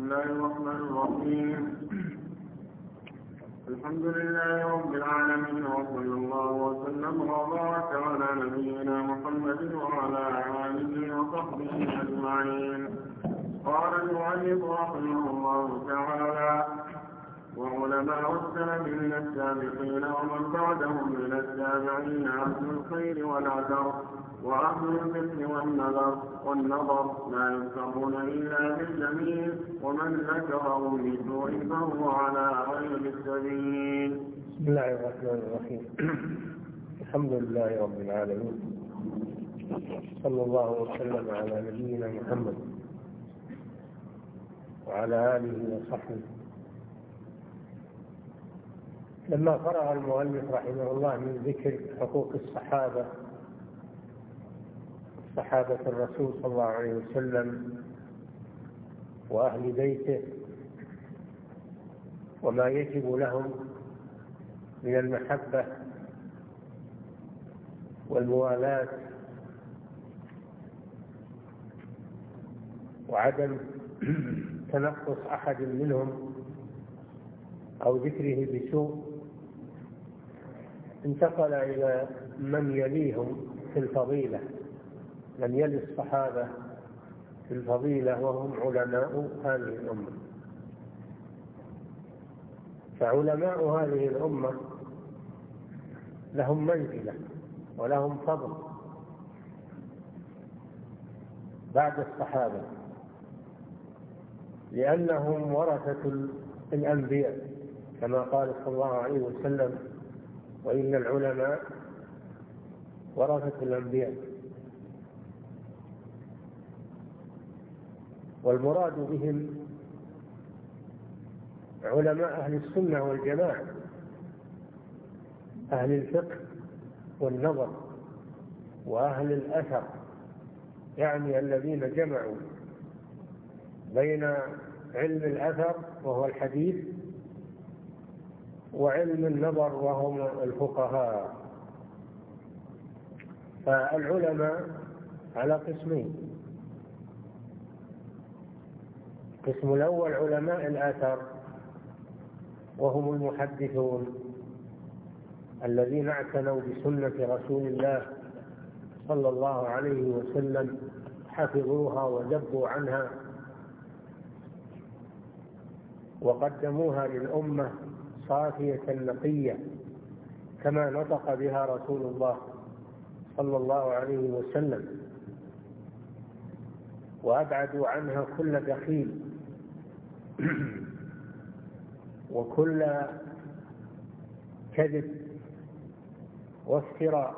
الله الرحمن الرحيم. الحمد لله رب العالمين، وصلى الله وسلم وبارك على نبينا محمد وعلى آله وصحبه أجمعين. قال المؤلف رحمه الله تعالى: وعلماء السلف من السابقين ومن بعدهم من التابعين أهل الخير والأثر وأهل الفقه والنظر لا ينصحون إلا بالجميل، ومن ذكرهم بسوء فهو على غير السبيل. بسم الله الرحمن الرحيم. الحمد لله رب العالمين، صلى الله وسلم على نبينا محمد وعلى آله وصحبه. لما فرغ المؤلف رحمه الله من ذكر حقوق صحابة الرسول صلى الله عليه وسلم وأهل بيته وما يجب لهم من المحبة والموالاة وعدم تنقص أحد منهم أو ذكره بسوء، انتقل إلى من يليهم في الفضيلة، من يلي الصحابة في الفضيلة وهم علماء هذه الأمة. فعلماء هذه الأمة لهم منزلة ولهم فضل بعد الصحابة، لأنهم ورثة الأنبياء كما قال صلى الله عليه وسلم: وإن العلماء ورثة الأنبياء. والمراد بهم علماء أهل السنة والجماعة، أهل الفقه والنظر وأهل الأثر، يعني الذين جمعوا بين علم الأثر وهو الحديث وعلم النظر وهم الفقهاء. فالعلماء على قسمين: القسم الأول علماء الآثار وهم المحدثون الذين اعتنوا بسنة رسول الله صلى الله عليه وسلم، حفظوها ودبوا عنها وقدموها للأمة صافية نقية كما نطق بها رسول الله صلى الله عليه وسلم، وأبعدوا عنها كل دخيل وكل كذب وافتراء،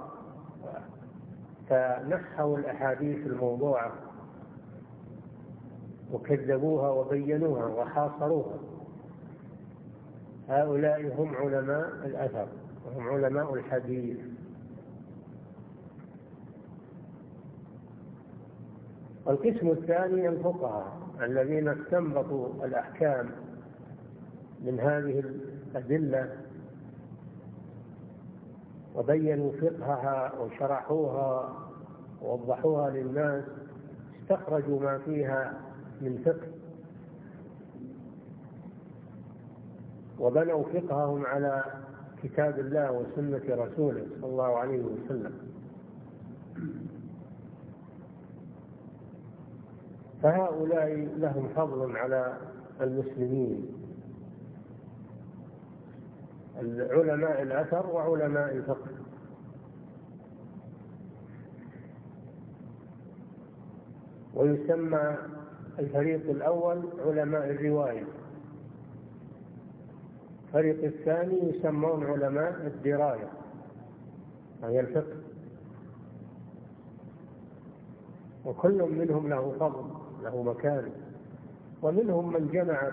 فنحوا الأحاديث الموضوعة وكذبوها وبينوها وحاصروها. هؤلاء هم علماء الأثر وهم علماء الحديث. القسم الثاني الفقهاء الذين استنبطوا الأحكام من هذه الأدلة وبينوا فقهها وشرحوها ووضحوها للناس، استخرجوا ما فيها من فقه وبنوا فقههم على كتاب الله وسنة رسوله صلى الله عليه وسلم. فهؤلاء لهم فضل على المسلمين، علماء الأثر وعلماء الفقه. ويسمى الفريق الأول علماء الرواية، الفريق الثاني يسمون علماء الدراية أي الفقه. وكل منهم له فضل، له مكان. ومنهم من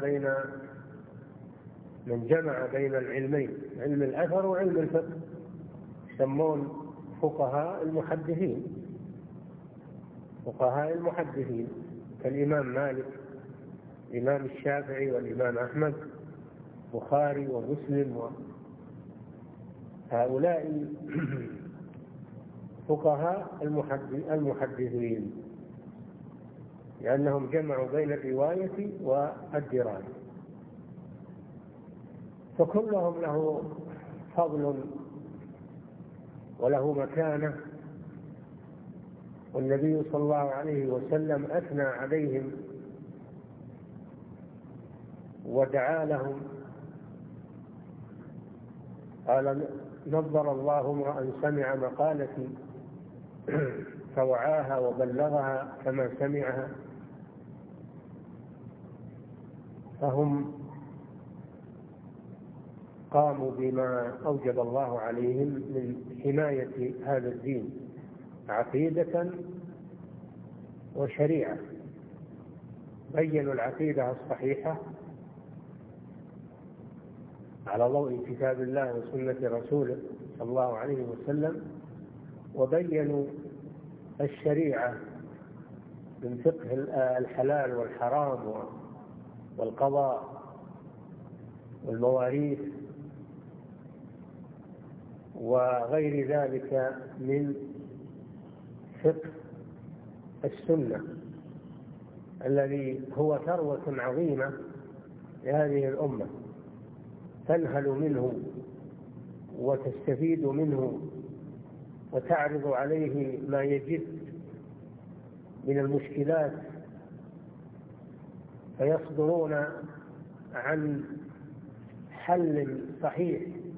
جمع بين العلمين، علم الأثر وعلم الفقه، يسمون فقهاء المحدثين كالإمام مالك، الإمام الشافعي، والإمام أحمد، البخاري ومسلم. هؤلاء فقهاء المحدثين، لأنهم جمعوا بين الرواية والدراية، فكلهم له فضل وله مكانة، والنبي صلى الله عليه وسلم أثنى عليهم ودعا لهم، قال: نظر الله امرأ سمع مقالتي فوعاها وبلغها كما سمعها. فهم قاموا بما أوجب الله عليهم من حماية هذا الدين عقيدة وشريعة، بينوا العقيدة الصحيحة على ضوء كتاب الله وسنة رسوله صلى الله عليه وسلم، وبينوا الشريعة من فقه الحلال والحرام والقضاء والمواريث وغير ذلك من فقه السنة الذي هو ثروة عظيمة لهذه الأمة، تنهل منه وتستفيد منه وتعرض عليه ما يجد من المشكلات، فيصدرون عن حل صحيح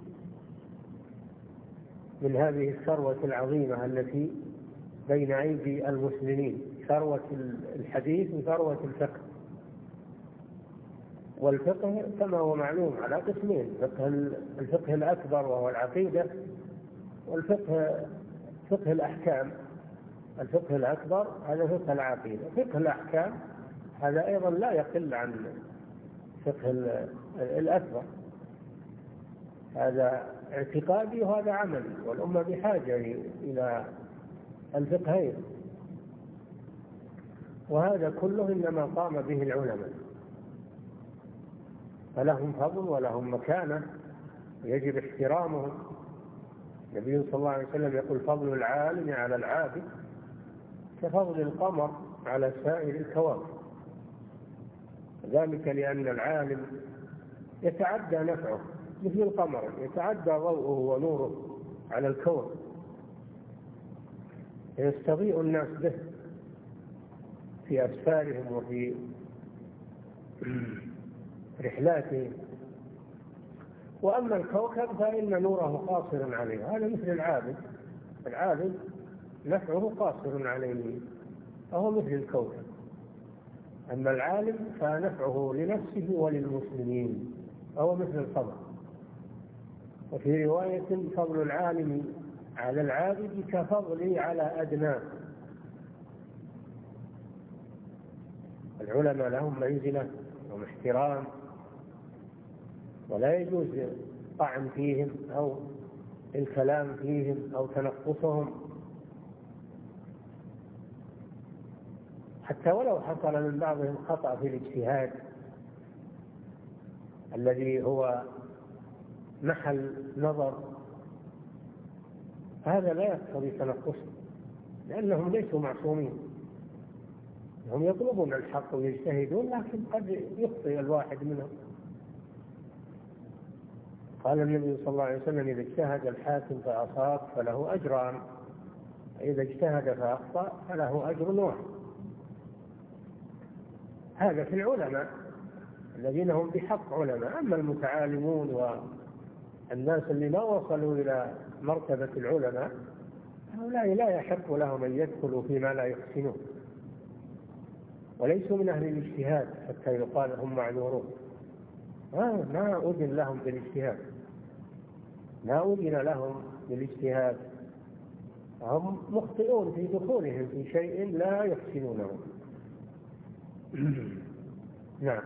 من هذه الثروة العظيمة التي بين أيدي المسلمين، ثروة الحديث وثروة الفقه. والفقه كما هو معلوم على قسمين: الفقه الأكبر وهو العقيدة، والفقه فقه الأحكام. الفقه الأكبر هذا فقه العقيدة، فقه الأحكام هذا أيضا لا يقل عن فقه الأكبر، هذا اعتقادي وهذا عملي، والأمة بحاجة إلى الفقهين، وهذا كله إنما قام به العلماء، فلهم فضل ولهم مكانة يجب احترامهم. النبي صلى الله عليه وسلم يقول: فضل العالم على العابد كفضل القمر على سائر الكواكب، ذلك لأن العالم يتعدى نفعه مثل القمر، يتعدى ضوءه ونوره على الكون، يستضيء الناس به في أسفارهم وفي رحلاتهم. وأما الكوكب فإن نوره قاصر عليه، هذا مثل العابد، العابد نفعه قاصر عليه فهو مثل الكوكب. أما العالم فنفعه لنفسه وللمسلمين فهو مثل القمر. وفي رواية: فضل العالم على العابد كفضلي على أدناه. العلماء لهم منزلة واحترام، ولا يجوز الطعن فيهم أو الكلام فيهم أو تنقصهم، حتى ولو حصل من بعضهم خطأ في الاجتهاد الذي هو محل نظر، هذا لا يقتضي تنقصهم، لأنهم ليسوا معصومين، هم يطلبون الحق ويجتهدون، لكن قد يخطئ الواحد منهم. قال النبي صلى الله عليه وسلم: إذا اجتهد الحاكم فأصاب فله أجران، إذا اجتهد فأخطأ فله أجر واحد. هذا في العلماء الذين هم بحق علماء. أما المتعالمون والناس اللي ما وصلوا إلى مرتبة العلماء، هؤلاء لا يحق لهم أن يدخلوا فيما لا يحسنون، وليسوا من أهل الاجتهاد حتى يقال هم معذورون. ما أذن لهم بالاجتهاد، ما أذن لهم بالاجتهاد، هم مخطئون في دخولهم في شيء لا يحسنونه. نعم.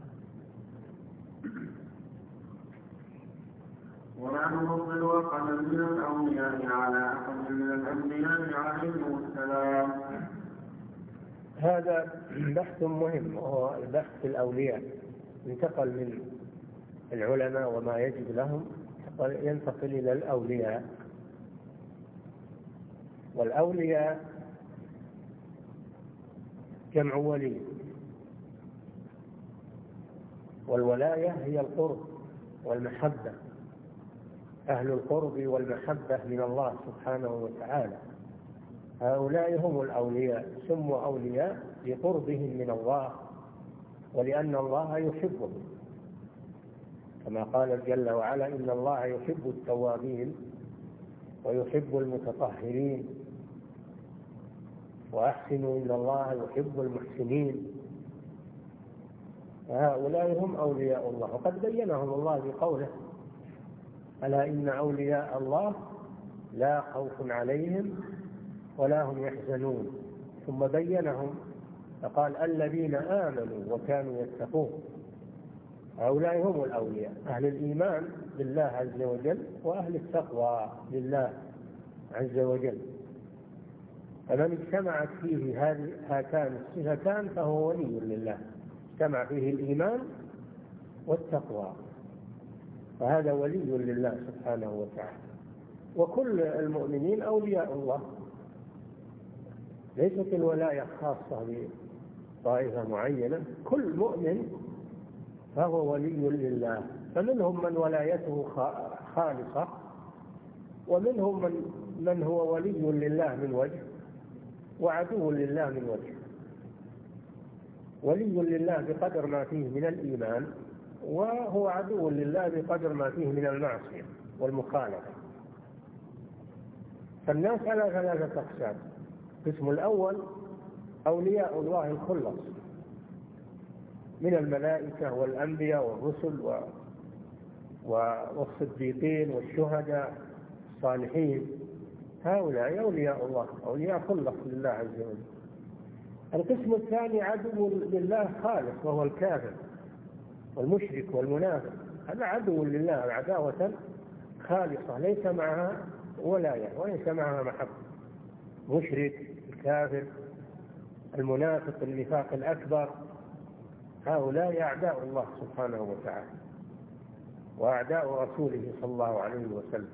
ولا نفضل أحدا من الأولياء على أحد من الأنبياء عليهم السلام. هذا بحث مهم، وهو البحث في الأولياء. انتقل من العلماء وما يجب لهم ينتقل إلى الأولياء. والأولياء جمع ولي، والولاية هي القرب والمحبة، أهل القرب والمحبة من الله سبحانه وتعالى، هؤلاء هم الأولياء، سموا أولياء لقربهم من الله ولأن الله يحبهم، كما قال جل وعلا: إن الله يحب التوابين ويحب المتطهرين وأحسنوا إن الله يحب المحسنين. هؤلاء هم أولياء الله، وقد بينهم الله بقوله: ألا إن أولياء الله لا خوف عليهم ولا هم يحزنون. ثم بينهم فقال: الذين آمنوا وكانوا يتقون. هؤلاء هم الأولياء، أهل الإيمان بالله عز وجل وأهل التقوى لله عز وجل. فمن اجتمعت فيه هاتان الصفتان فهو ولي لله، اجتمع فيه الإيمان والتقوى، فهذا ولي لله سبحانه وتعالى. وكل المؤمنين أولياء الله، ليست الولاية خاصة بطائفة معينة، كل مؤمن فهو ولي لله. فمنهم من ولايته خالصة، ومنهم من هو ولي لله من وجه وعدو لله من وجه. ولي لله بقدر ما فيه من الإيمان، وهو عدو لله بقدر ما فيه من المعصية والمخالفة. فالناس على ثلاثة أقسام: القسم الأول أولياء الله الخلص من الملائكة والأنبياء والرسل والصديقين والشهداء الصالحين، هؤلاء أولياء الله، أولياء خلص لله عز وجل. القسم الثاني عدو لله خالص، وهو الكافر والمشرك والمنافق، هذا عدو لله عداوة خالصة ليس معها ولاية وليس معها محبة. مشرك، الكافر، المنافق، النفاق الأكبر، هؤلاء أعداء الله سبحانه وتعالى وأعداء رسوله صلى الله عليه وسلم،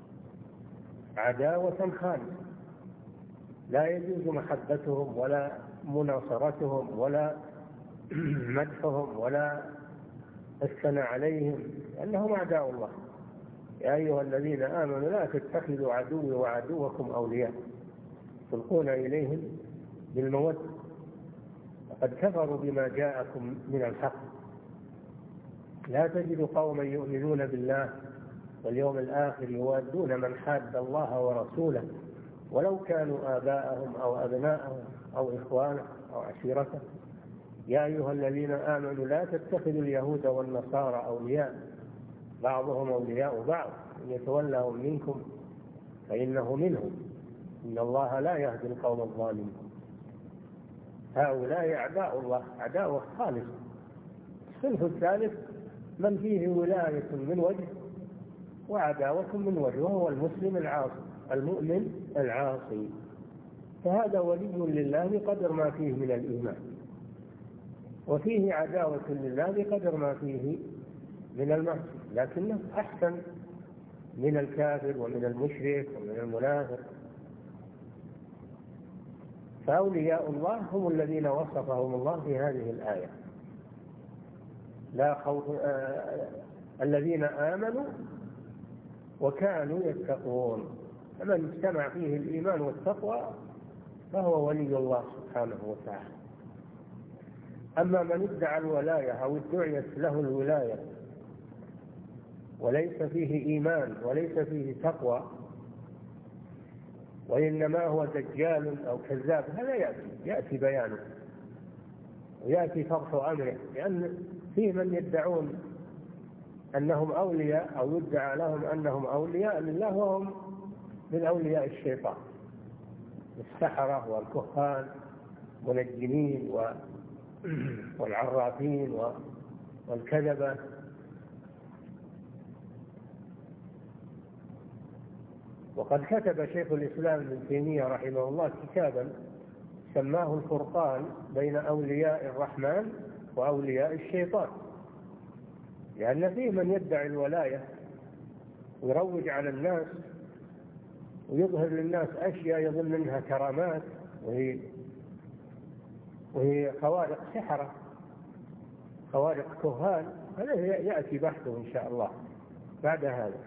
عداوة خالصة لا يجوز محبتهم ولا مناصرتهم ولا مدحهم ولا الثناء عليهم، لأنهم أعداء الله. يا أيها الذين آمنوا لا تتخذوا عدوي وعدوكم أولياء تلقون إليهم بالمودة فقد كفروا بما جاءكم من الحق. لا تجد قوما يؤمنون بالله واليوم الآخر يوادون من حاد الله ورسوله ولو كانوا آباءهم أو أبناءهم أو إخوانهم أو عشيرتهم. يا أيها الذين آمنوا لا تتخذوا اليهود والنصارى أولياء بعضهم أولياء بعض إن يتولهم منكم فإنه منهم إن الله لا يهدي القوم الظالمين. هؤلاء أعداء الله عداوة خالصة. الصنف الثالث من فيه ولاية من وجه وعداوة من وجه، وهو المسلم العاصي المؤمن العاصي، فهذا ولي لله بقدر ما فيه من الإيمان، وفيه عداوة لله بقدر ما فيه من المعصية، لكنه أحسن من الكافر ومن المشرك ومن المنافق. فأولياء الله هم الذين وصفهم الله في هذه الآية: لا خوف الذين آمنوا وكانوا يتقون. فمن اجتمع فيه الإيمان والتقوى فهو ولي الله سبحانه وتعالى. أما من ادعى الولاية أو ادعيت له الولاية وليس فيه إيمان وليس فيه تقوى وإنما هو دجال أو كذاب، هذا يأتي بيانه ويأتي فرح أمره، لأن فيه من يدعون أنهم أولياء أو يدعى لهم أنهم أولياء لله وهم من أولياء الشيطان، السحرة والكهان والمنجمين والعرافين والكذبة. وقد كتب شيخ الإسلام ابن تيمية رحمه الله كتابا سماه الفرقان بين أولياء الرحمن وأولياء الشيطان، لأن فيه من يدعي الولاية ويروج على الناس ويظهر للناس أشياء يظن منها كرامات وهي وهي خوارق سحرة، خوارق كهان، هذا يأتي بحثه إن شاء الله بعد هذا.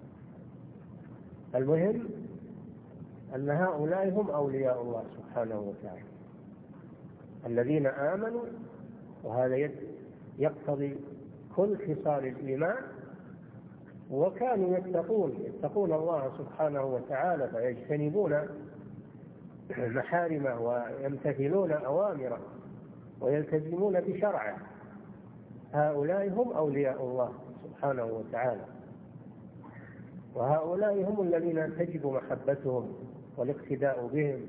المهم أن هؤلاء هم أولياء الله سبحانه وتعالى الذين آمنوا، وهذا يقتضي كل خصال الإيمان، وكانوا يتقون الله سبحانه وتعالى فيجتنبون محارمه ويمتثلون أوامره ويلتزمون بشرعه. هؤلاء هم أولياء الله سبحانه وتعالى، وهؤلاء هم الذين تجب محبتهم والاقتداء بهم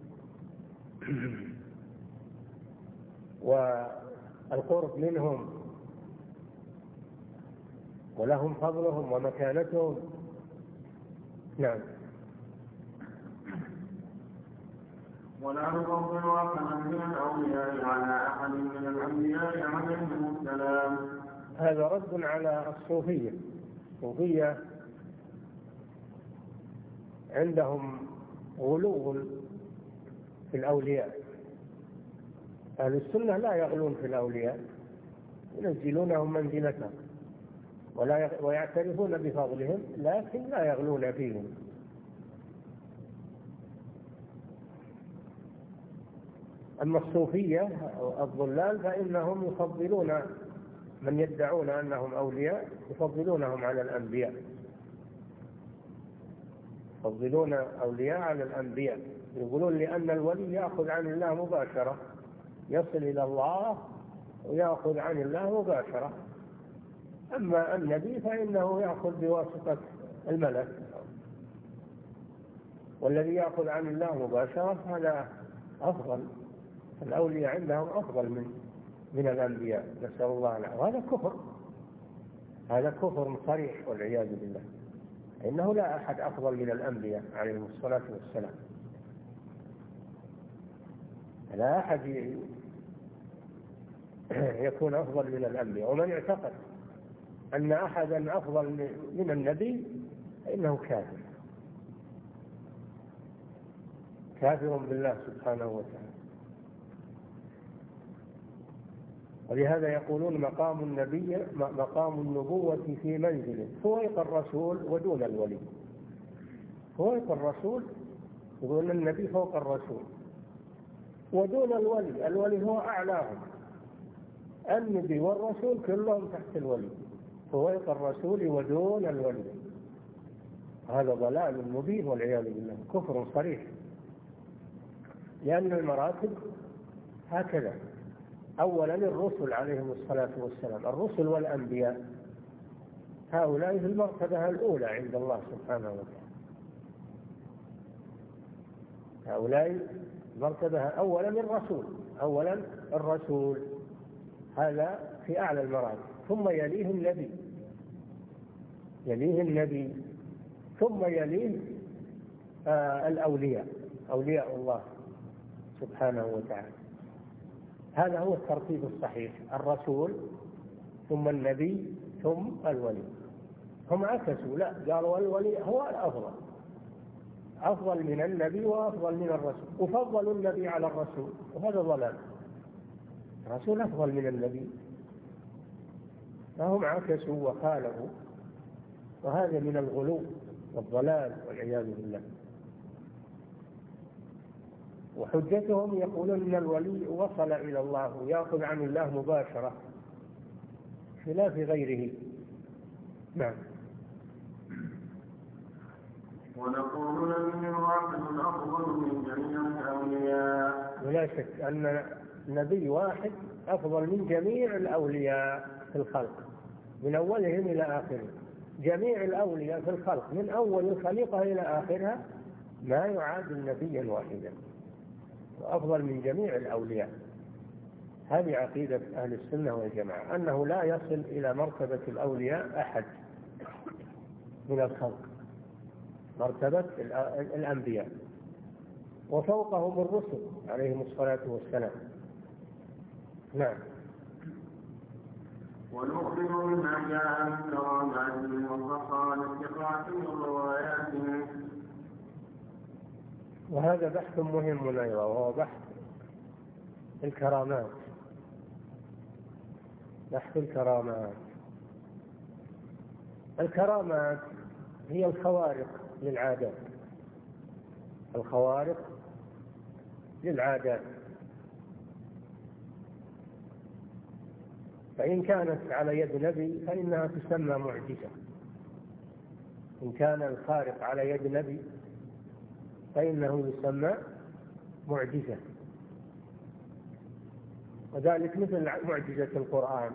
والقرب منهم، ولهم فضلهم ومكانتهم. نعم. ولا نفضل أحدا من الأولياء على أحد من الأنبياء عليهم السلام. هذا رد على الصوفية. الصوفية عندهم غلو في الأولياء. أهل السنة لا يغلون في الأولياء، ينزلونهم منزلتهم ويعترفون بفضلهم، لكن لا يغلون فيهم. أما الصوفية الضلال فإنهم يفضلون من يدعون أنهم أولياء، يفضلونهم على الأنبياء، يفضلون أولياء على الأنبياء. يقولون لأن الولي يأخذ عن الله مباشرة، يصل إلى الله ويأخذ عن الله مباشرة، أما النبي فإنه يأخذ بواسطة الملك، والذي يأخذ عن الله مباشرة هذا أفضل. الأولياء عندهم أفضل من الأنبياء، نسأل الله العافية. وهذا كفر، هذا كفر صريح والعياذ بالله. إنه لا أحد أفضل من الأنبياء عليهم الصلاة والسلام، لا أحد يكون أفضل من الأنبياء. ومن اعتقد أن أحدا أفضل من النبي فإنه كافر، كافر بالله سبحانه وتعالى. ولهذا يقولون مقام النبي مقام النبوة في منزله فوق الرسول ودون الولي. فوق الرسول، يقولون النبي فوق الرسول ودون الولي. الولي هو أعلاهم، النبي والرسول كلهم تحت الولي، فوق الرسول ودون الولي. هذا ضلال مبين والعياذ بالله، كفر صريح. لأن المراتب هكذا: أولا الرسل عليهم الصلاة والسلام، الرسل والأنبياء هؤلاء في المرتبة الأولى عند الله سبحانه وتعالى. هؤلاء مرتبة أولا الرسول، أولا الرسول هذا في أعلى المراتب، ثم يليه النبي، يليه النبي، ثم يليه الأولياء، أولياء الله سبحانه وتعالى. هذا هو الترتيب الصحيح: الرسول ثم النبي ثم الولي. هم عكسوا، لا، قالوا الولي هو الأفضل، أفضل من النبي وأفضل من الرسول، وفضلوا النبي على الرسول، وهذا ضلال. الرسول أفضل من النبي، فهم عكسوا وخالفوا، وهذا من الغلو والضلال والعياذ بالله. وحجتهم يقولون ان الولي وصل الى الله ويأخذ عن الله مباشرة خلاف غيره. نعم. ونقول النبي واحد أفضل من جميع الأولياء. ولا شك أن نبي واحد أفضل من جميع الأولياء في الخلق من أولهم إلى آخرهم. جميع الأولياء في الخلق من أول الخليقة إلى آخرها ما يعادل نبيا واحدا، وأفضل من جميع الأولياء. هذه عقيدة أهل السنة والجماعة، أنه لا يصل إلى مرتبة الأولياء أحد من الخلق، مرتبة الأنبياء، وفوقهم الرسل عليهم الصلاة والسلام. نعم. ونؤمن بما جاء من كراماتهم وفصائل ثقاتهم ورواياتهم. وهذا بحث مهم أيضا، وهو بحث الكرامات. بحث الكرامات. الكرامات هي الخوارق للعادات، الخوارق للعادات. فإن كانت على يد نبي فإنها تسمى معجزة، إن كان الخارق على يد نبي فإنه يسمى معجزة. وذلك مثل معجزة القرآن.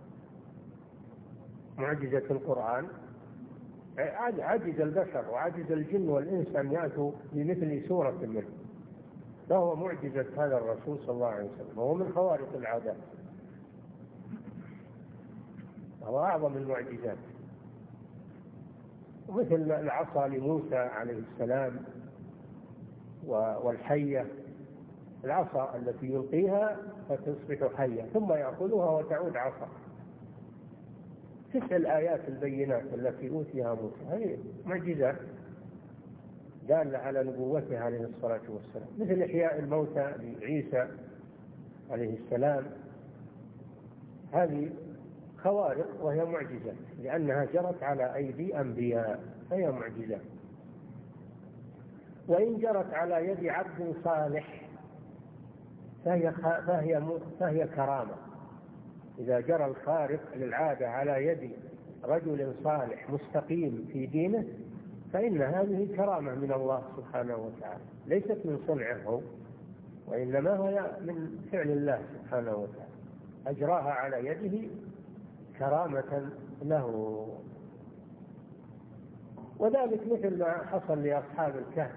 معجزة القرآن عجز البشر وعجز الجن والإنس أن يأتوا بمثل سورة منه، فهو معجزة هذا الرسول صلى الله عليه وسلم، وهو من خوارق العادات، وهو أعظم المعجزات. ومثل العصا لموسى عليه السلام والحية، العصا التي يلقيها فتصبح حية ثم يأخذها وتعود عصا. 9 الآيات البينات التي أوتيها موسى هذه معجزات دالة على نبوته عليه الصلاة والسلام. مثل إحياء الموتى لعيسى عليه السلام، هذه خوارق وهي معجزة لأنها جرت على أيدي أنبياء فهي معجزة. وإن جرت على يد عبد صالح فهي كرامة. إذا جرى الخارق للعادة على يد رجل صالح مستقيم في دينه فإن هذه كرامة من الله سبحانه وتعالى، ليست من صنعه وإنما هي من فعل الله سبحانه وتعالى، أجراها على يده كرامة له. وذلك مثل ما حصل لأصحاب الكهف.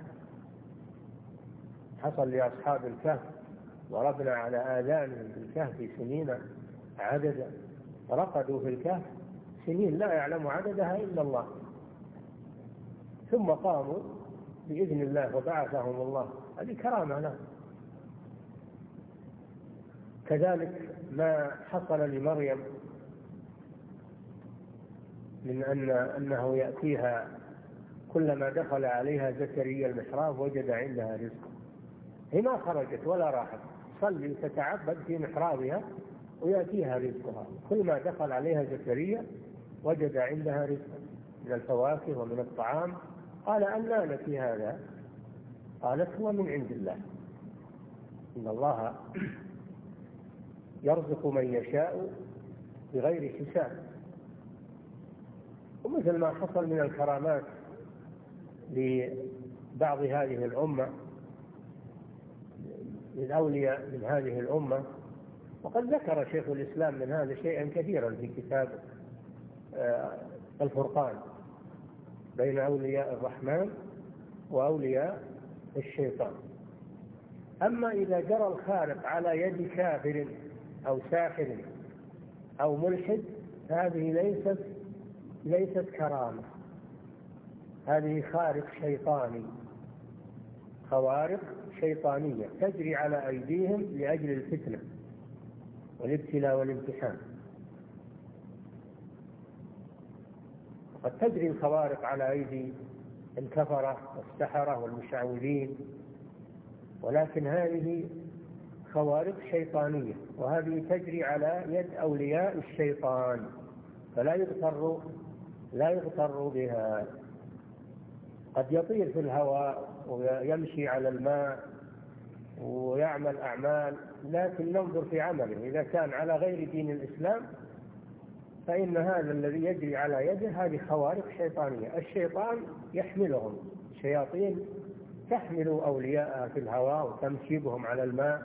حصل لأصحاب الكهف ضربنا على آذانهم في الكهف سنين عددا، رقدوا في الكهف سنين لا يعلم عددها إلا الله، ثم قاموا بإذن الله وبعثهم الله، هذه كرامة لهم. كذلك ما حصل لمريم من أنه يأتيها كلما دخل عليها زكريا المحراب وجد عندها رزقا، هي ما خرجت ولا راحت، تصلي تتعبد في محرابها ويأتيها رزقها، كل ما دخل عليها زكريا وجد عندها رزقا من الفواكه ومن الطعام. قال أنى لك هذا؟ قالت هو من عند الله، إن الله يرزق من يشاء بغير حساب. ومثل ما حصل من الكرامات لبعض هذه الأمة للأولياء من هذه الأمة، وقد ذكر شيخ الإسلام من هذا شيئا كثيرا في كتاب الفرقان بين أولياء الرحمن وأولياء الشيطان. أما إذا جرى الخارق على يد كافر أو ساحر أو ملحد هذه ليست كرامة، هذه خارق شيطاني، خوارق شيطانية تجري على أيديهم لأجل الفتنة والابتلاء والامتحان. قد تجري الخوارق على أيدي الكفرة والسحرة والمشعوذين، ولكن هذه خوارق شيطانية، وهذه تجري على يد أولياء الشيطان، فلا يغتر بها. قد يطير في الهواء ويمشي على الماء ويعمل أعمال، لكن ننظر في عمله، إذا كان على غير دين الإسلام فإن هذا الذي يجري على يده هذه خوارق شيطانية. الشيطان يحملهم، الشياطين تحمل أولياءها في الهواء وتمشي بهم على الماء،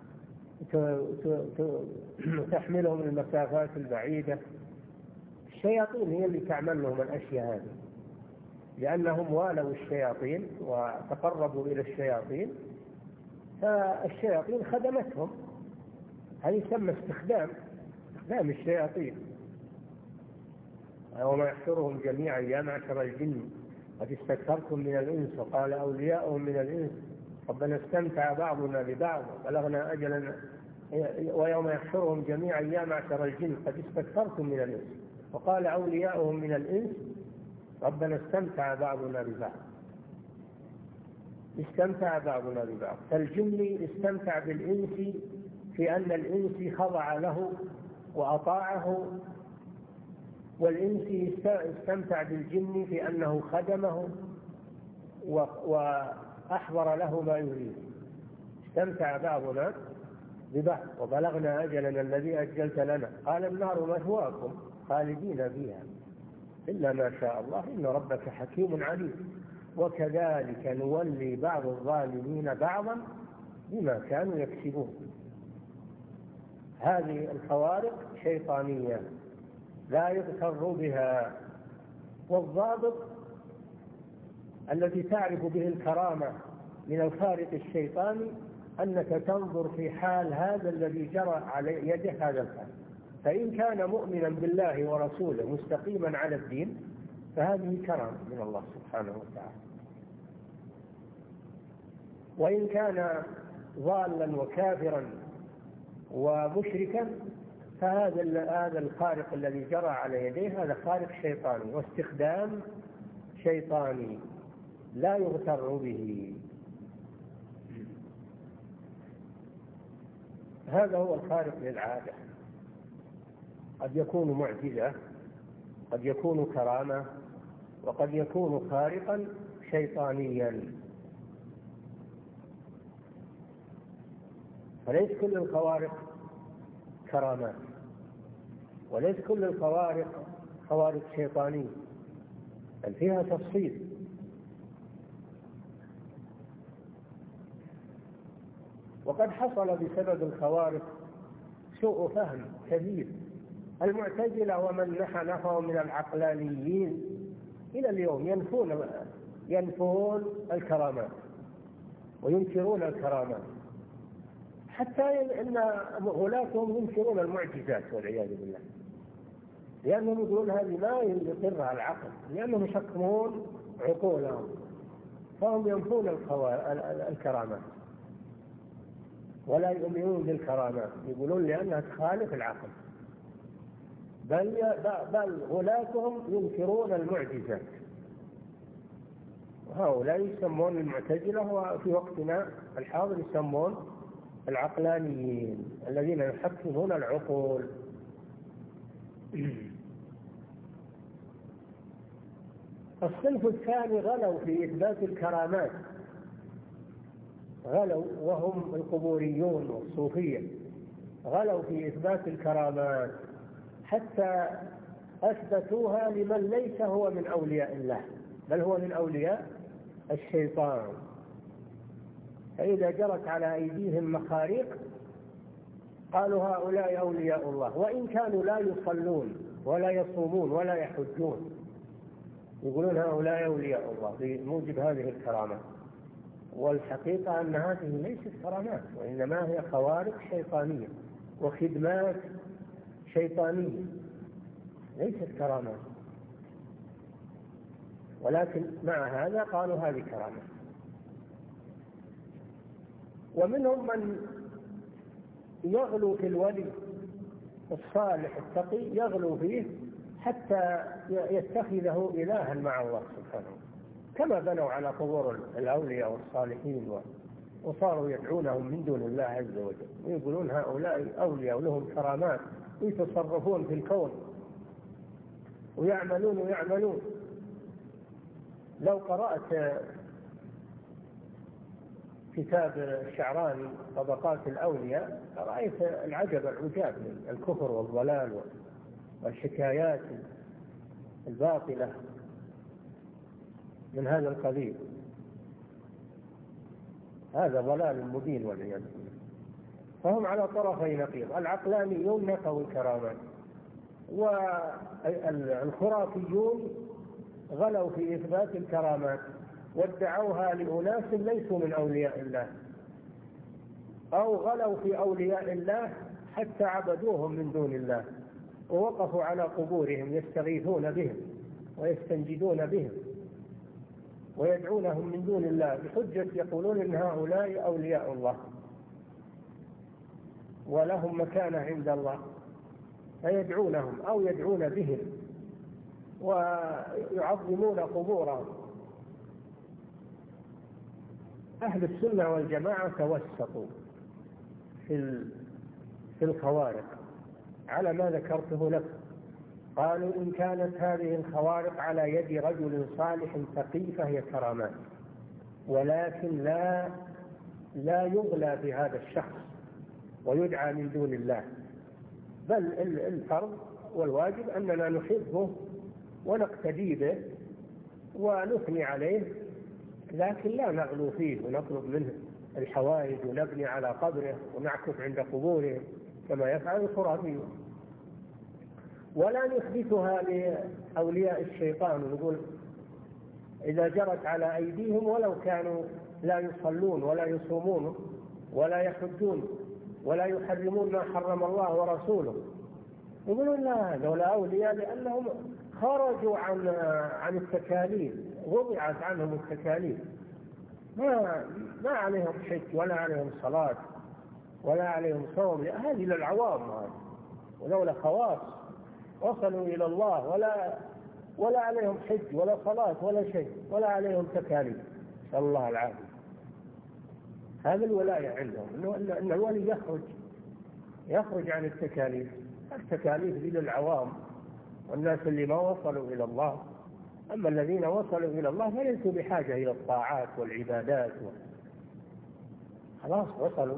تحملهم المسافات البعيدة. الشياطين هي اللي تعمل لهم الأشياء هذه، لأنهم والوا الشياطين وتقربوا إلى الشياطين، فالشياطين خدمتهم. هذه يسمى استخدام الشياطين. وما يحشرهم جميعا يا معشر الجن قد استكثرتم من الإنس، وقال أولياؤهم من الإنس ربنا استمتع بعضنا ببعض بلغنا أجلا، ويوم يحشرهم جميعا يا معشر الجن قد استكثرتم من الإنس، وقال أولياؤهم من الإنس ربنا استمتع بعضنا ببعض. استمتع بعضنا ببعض، فالجن استمتع بالإنس في أن الإنس خضع له وأطاعه، والإنس استمتع بالجن في أنه خدمه وأحضر له ما يريد. استمتع بعضنا ببعض. وبلغنا أجلنا الذي أجلت لنا قال النار مثواكم خالدين فيها إلا ما شاء الله إن ربك حكيم عليم. وكذلك نولي بعض الظالمين بعضا بما كانوا يكسبون. هذه الخوارق شيطانية لا يغتر بها. والضابط الذي تعرف به الكرامة من الخارق الشيطاني أنك تنظر في حال هذا الذي جرى على يده هذا الحال، فإن كان مؤمنا بالله ورسوله مستقيما على الدين فهذه كرامة من الله سبحانه وتعالى. وإن كان ضالا وكافرا ومشركا فهذا الخارق الذي جرى على يديه هذا خارق شيطاني واستخدام شيطاني لا يغتر به. هذا هو الخارق للعادة. قد يكون معجزة، قد يكون كرامة، وقد يكون خارقا شيطانيا. فليس كل الخوارق كرامات، وليس كل الخوارق خوارق شيطانية، بل فيها تفصيل. وقد حصل بسبب الخوارق سوء فهم كبير. المعتزلة ومن نحوا من العقلانيين إلى اليوم ينفون الكرامات وينكرون الكرامات، حتى إن غلاتهم ينكرون المعجزات والعياذ بالله، لأنهم يقولون هذه ما يقرها العقل، لأنهم يحكمون عقولهم، فهم ينفون الكرامات ولا يؤمنون بالكرامات، يقولون لأنها تخالف العقل. بل غلاتهم ينكرون المعجزات. وهؤلاء يسمون المعتزلة، وفي وقتنا الحاضر يسمون العقلانيين الذين يحكمون العقول. الصنف الثاني غلوا في إثبات الكرامات، غلوا وهم القبوريون والصوفية، غلوا في إثبات الكرامات حتى أثبتوها لمن ليس هو من أولياء الله بل هو من أولياء الشيطان. فإذا جرت على أيديهم مخاريق قالوا هؤلاء أولياء الله، وإن كانوا لا يصلون ولا يصومون ولا يحجون، يقولون هؤلاء أولياء الله بموجب هذه الكرامات. والحقيقة أن هذه ليست كرامات، وإنما هي خوارق شيطانية وخدمات شيطانية، ليست كرامات. ولكن مع هذا قالوا هذه كرامة. ومنهم من يغلو في الولي الصالح التقي، يغلو فيه حتى يتخذه إلها مع الله سبحانه، كما بنوا على قبور الأولياء والصالحين وصاروا يدعونهم من دون الله عز وجل، ويقولون هؤلاء أولياء ولهم كرامات ويتصرفون في الكون ويعملون. لو قرأت كتاب الشعراني طبقات الأولياء رأيت العجب العجاب من الكفر والضلال والحكايات الباطلة من هذا القبيل. هذا ضلال مبين والعياذ بالله. فهم على طرفي نقيض، العقلانيون نفوا الكرامات، والخرافيون غلوا في إثبات الكرامات وادعوها لأناس ليسوا من أولياء الله، أو غلوا في أولياء الله حتى عبدوهم من دون الله ووقفوا على قبورهم يستغيثون بهم ويستنجدون بهم ويدعونهم من دون الله بحجة يقولون إن هؤلاء أولياء الله ولهم مكانة عند الله، فيدعونهم أو يدعون بهم ويعظمون قبورهم. أهل السنة والجماعة توسطوا في في الخوارق على ما ذكرته لك. قالوا إن كانت هذه الخوارق على يد رجل صالح تقي فهي كرامات، ولكن لا يغلى بهذا الشخص ويدعى من دون الله، بل الفرض والواجب أننا نحبه ونقتدي به ونثني عليه، لكن لا نغلو فيه ونطلب منه الحوائج ونبني على قبره ونعكف عند قبوره كما يفعل الخرافيون. ولا نثبتها لأولياء الشيطان ونقول إذا جرت على أيديهم ولو كانوا لا يصلون ولا يصومون ولا يحجون ولا يحرمون ما حرم الله ورسوله، يقولون لا هذول أولياء لأنهم خرجوا عن التكاليف، وضعت عنهم التكاليف، ما عليهم حج ولا عليهم صلاة ولا عليهم صوم، هذه للعوام، ولولا خواص وصلوا إلى الله ولا عليهم حج ولا صلاة ولا شيء ولا عليهم تكاليف، نسأل الله العافية. هذا الولاية عندهم، أن الولي يخرج عن التكاليف. التكاليف دي للعوام والناس اللي ما وصلوا إلى الله، أما الذين وصلوا إلى الله فليسوا بحاجة إلى الطاعات والعبادات خلاص وصلوا،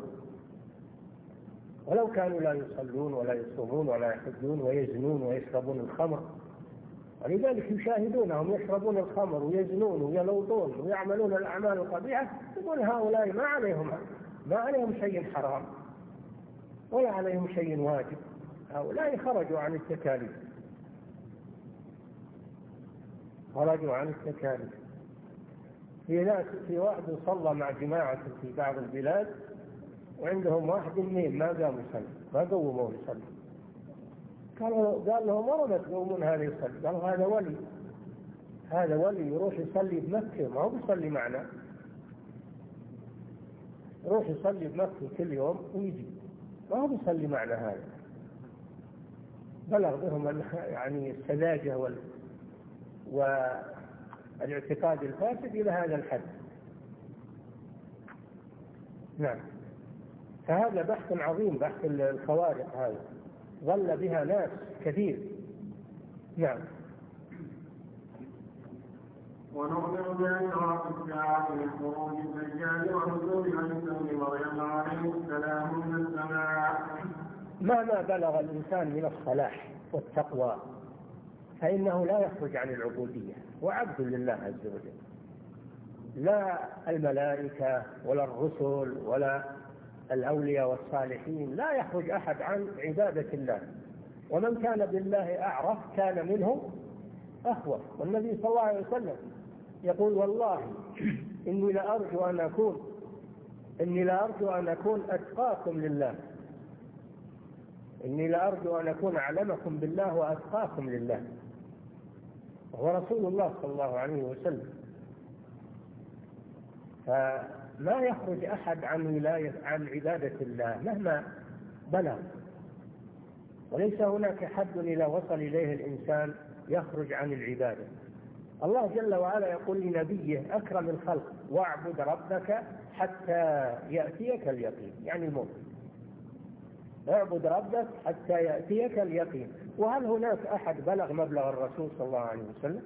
ولو كانوا لا يصلون ولا يصومون ولا يحجون ويزنون ويشربون الخمر، ولذلك يشاهدونهم يشربون الخمر ويزنون ويلوطون ويعملون الأعمال القبيحة، يقول هؤلاء ما عليهم شيء حرام ولا عليهم شيء واجب، هؤلاء خرجوا عن التكاليف. في واحد صلى مع جماعة في بعض البلاد وعندهم واحد اثنين ما قاموا يصلي، ما قوموا يصلي، قال لهم مرة تقومون هذا يصلي، قالوا هذا ولي يروح يصلي بمكة، ما هو بيصلي معنا، يروح يصلي بمكة كل يوم ويجي، ما هو بيصلي معنا. هذا بلغ بهم يعني السذاجة والاعتقاد الفاسد إلى هذا الحد. نعم، فهذا بحث عظيم، بحث الخوارق، هذا ظل بها ناس كثير. نعم. ونؤمن بأشراط الساعة من خروج الدجال ونزول عيسى بن مريم عليه السلام من السماء. مهما بلغ الإنسان من الصلاح والتقوى فإنه لا يخرج عن العبودية وعبد لله عز وجل، لا الملائكة ولا الرسل ولا الأولياء والصالحين، لا يخرج أحد عن عبادة الله، ومن كان بالله أعرف كان منه أخوف. والنبي صلى الله عليه وسلم يقول والله إني لأرجو أن أكون أتقاكم لله، إني لأرجو أن أكون أعلمكم بالله وأتقاكم لله، وهو رسول الله صلى الله عليه وسلم. فما يخرج أحد عن عبادة الله مهما بلغ، وليس هناك حد إذا وصل إليه الإنسان يخرج عن العبادة. الله جل وعلا يقول لنبيه أكرم الخلق واعبد ربك حتى يأتيك اليقين، يعني الموت، اعبد ربك حتى يأتيك اليقين. وهل هناك أحد بلغ مبلغ الرسول صلى الله عليه وسلم؟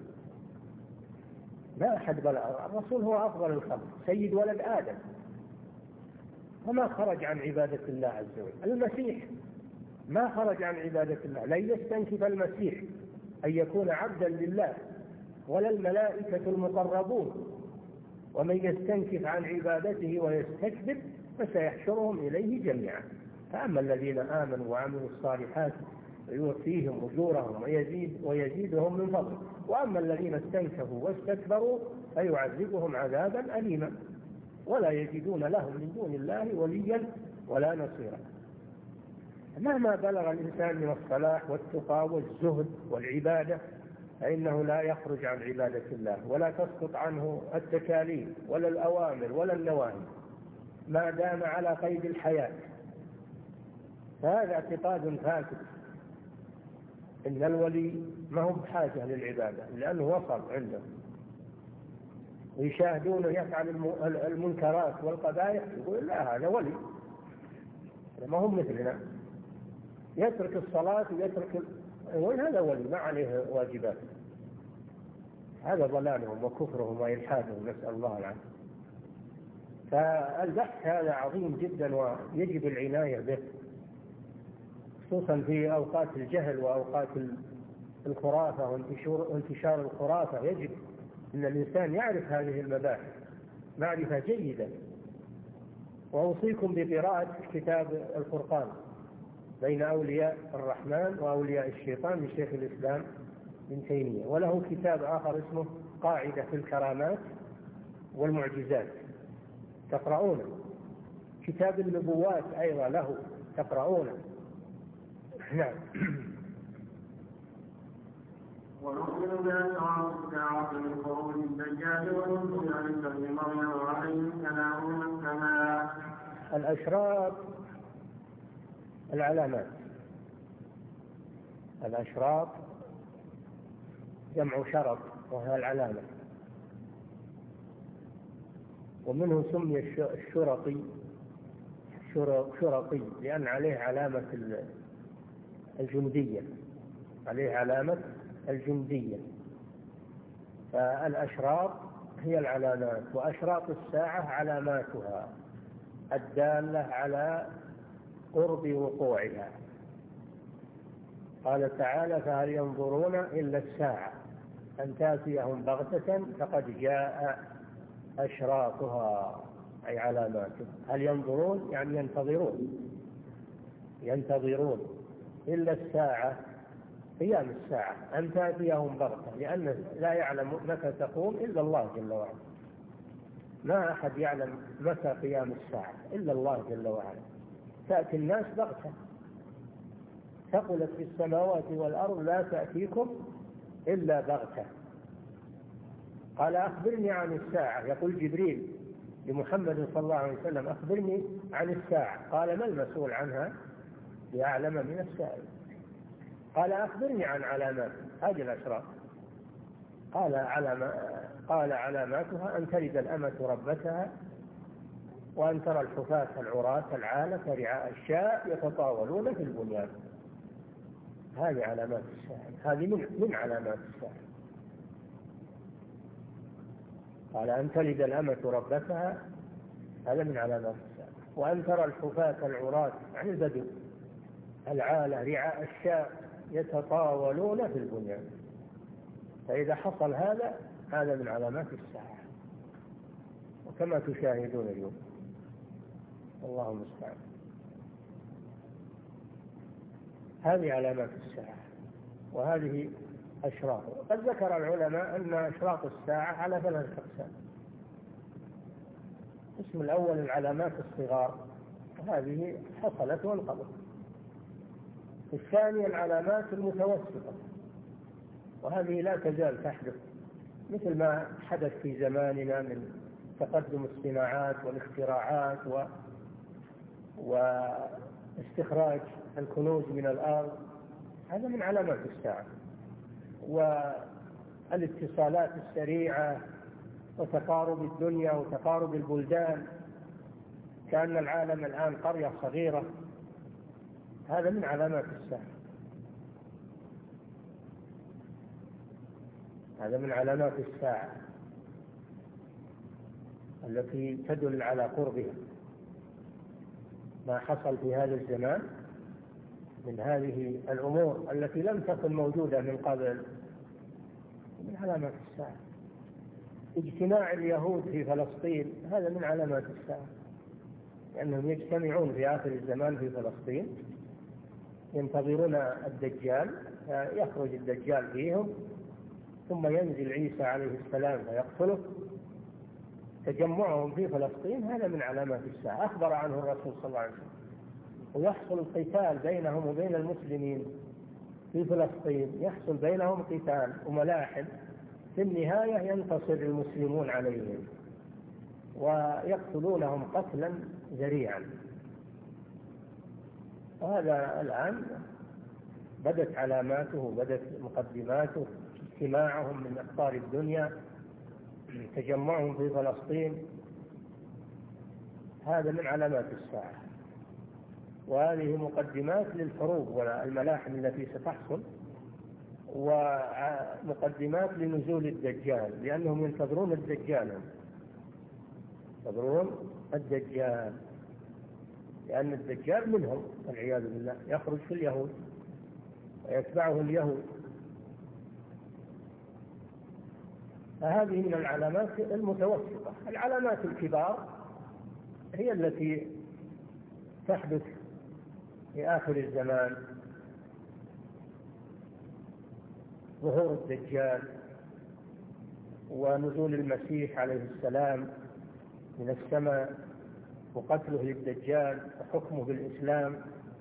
لا أحد بلغ، الرسول هو أفضل الخلق، سيد ولد آدم، وما خرج عن عبادة الله عز وجل. المسيح ما خرج عن عبادة الله، لا يستنكف المسيح أن يكون عبدا لله، ولا الملائكة المقربون، ومن يستنكف عن عبادته ويستكبر فسيحشرهم إليه جميعا. فأما الذين آمنوا وعملوا الصالحات فيوفيهم أجورهم ويزيدهم من فضله، وأما الذين استنكفوا واستكبروا فيعذبهم عذابا أليما ولا يجدون لهم من دون الله وليا ولا نصيرا. مهما بلغ الإنسان من الصلاح والتقى والزهد والعبادة فإنه لا يخرج عن عبادة الله، ولا تسقط عنه التكاليف ولا الأوامر ولا النواهي ما دام على قيد الحياة. فهذا اعتقاد فاسد، إن الولي ما هو بحاجة للعبادة لأنه وصل عنده، ويشاهدونه يفعل المنكرات والقبائح يقول لا هذا ولي، ما هم مثلنا، يترك الصلاة ويترك هذا ولي ما عليه واجبات. هذا ضلالهم وكفرهم وإلحادهم، نسأل الله العافية. فالبحث هذا عظيم جدا ويجب العناية به، خصوصا في أوقات الجهل وأوقات الخرافة وانتشار الخرافة. يجب أن الإنسان يعرف هذه المباحث معرفة جيدة. وأوصيكم بقراءة كتاب الفرقان بين أولياء الرحمن وأولياء الشيطان لشيخ الإسلام ابن تيمية، وله كتاب آخر اسمه قاعدة في الكرامات والمعجزات تقرؤونه. كتاب النبوات أيضا له تقرؤونه. نعم. ونؤمن بأشراط الساعة من خروج الدجال ونزول عيسى ابن مريم عليه السلام من السماء. الأشراط العلامات. الأشراط جمع شرط وهي العلامة، ومنه سمي الشرطي شرطي لأن عليه علامة الجندية، عليه علامة الجندية. فالأشراط هي العلامات، وأشراط الساعة علاماتها الدالة على قرب وقوعها. قال تعالى: فهل ينظرون إلا الساعة أن تأتيهم بغتة فقد جاء أشراطها، أي علاماتها. هل ينظرون يعني ينتظرون إلا الساعة قيام الساعة أن تأتيهم بغتة، لأن لا يعلم متى تقوم إلا الله جل وعلا. ما أحد يعلم متى قيام الساعة إلا الله جل وعلا. تأتي الناس بغتة، ثقلت في السماوات والأرض لا تأتيكم إلا بغتة. قال: أخبرني عن الساعة. يقول جبريل لمحمد صلى الله عليه وسلم: أخبرني عن الساعة. قال: ما المسؤول عنها بأعلم من السائل. قال: أخبرني عن علامات هذه الأشراط. قال: علاماتها أن تلد الأمة ربتها، وأن ترى الحفاة العراة العالة رعاء الشاء يتطاولون في البنيان. هذه علامات الساعة، هذه من علامات الساعة. قال: أن تلد الأمة ربتها، هذا من علامات الساعة. وأن ترى الحفاة العراة عن البدو العالة رعاء الشاء يتطاولون في البنيان. فإذا حصل هذا من علامات الساعة، وكما تشاهدون اليوم. الله المستعان. هذه علامات الساعة وهذه أشراط. قد ذكر العلماء أن أشراط الساعة على 3 أقسام. القسم الأول العلامات الصغار، هذه حصلت وانقضت. الثاني العلامات المتوسطة، وهذه لا تزال تحدث، مثل ما حدث في زماننا من تقدم الصناعات والاختراعات واستخراج الكنوز من الأرض. هذا من علامات الساعة. والاتصالات السريعة وتقارب الدنيا وتقارب البلدان، كأن العالم الآن قرية صغيرة، هذا من علامات الساعة. هذا من علامات الساعة التي تدل على قربها. ما حصل في هذا الزمان من هذه الأمور التي لم تكن موجودة من قبل من علامات الساعة. اجتماع اليهود في فلسطين هذا من علامات الساعة، لأنهم يجتمعون في آخر الزمان في فلسطين ينتظرون الدجال، يخرج الدجال فيهم ثم ينزل عيسى عليه السلام فيقتله. تجمعهم في فلسطين هذا من علامات الساعة، أخبر عنه الرسول صلى الله عليه وسلم. ويحصل القتال بينهم وبين المسلمين في فلسطين، يحصل بينهم قتال وملاحم، في النهاية ينتصر المسلمون عليهم ويقتلونهم قتلا ذريعا. وهذا الآن بدت علاماته وبدت مقدماته، اجتماعهم من أقطار الدنيا، تجمعهم في فلسطين، هذا من علامات الساعة. وهذه مقدمات للحروب والملاحم التي ستحصل، ومقدمات لنزول الدجال، لأنهم ينتظرون الدجال، ينتظرون الدجال، لأن الدجال منهم والعياذ بالله، يخرج في اليهود ويتبعه اليهود. فهذه من العلامات المتوسطة. العلامات الكبار هي التي تحدث في آخر الزمان: ظهور الدجال، ونزول المسيح عليه السلام من السماء، وقتله للدجال وحكمه بالإسلام،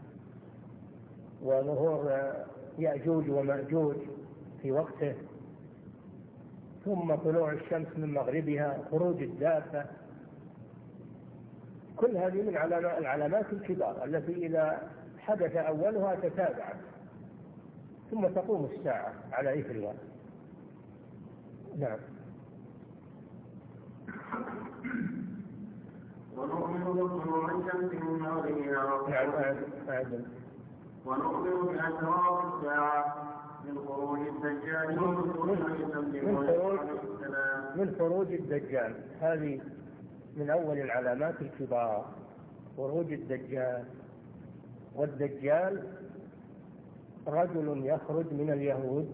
وظهور يأجوج ومأجوج في وقته، ثم طلوع الشمس من مغربها، خروج الدابة. كل هذه من العلامات الكبار التي إذا حدث أولها تتابعت، ثم تقوم الساعة على إثرها. نعم. ونؤمن بطلوع الشمس من مغربها. نعم. ونؤمن بأشراط الساعة من خروج الدجال من خروج الدجال. هذه من أول العلامات الكبار، خروج الدجال. والدجال رجل يخرج من اليهود،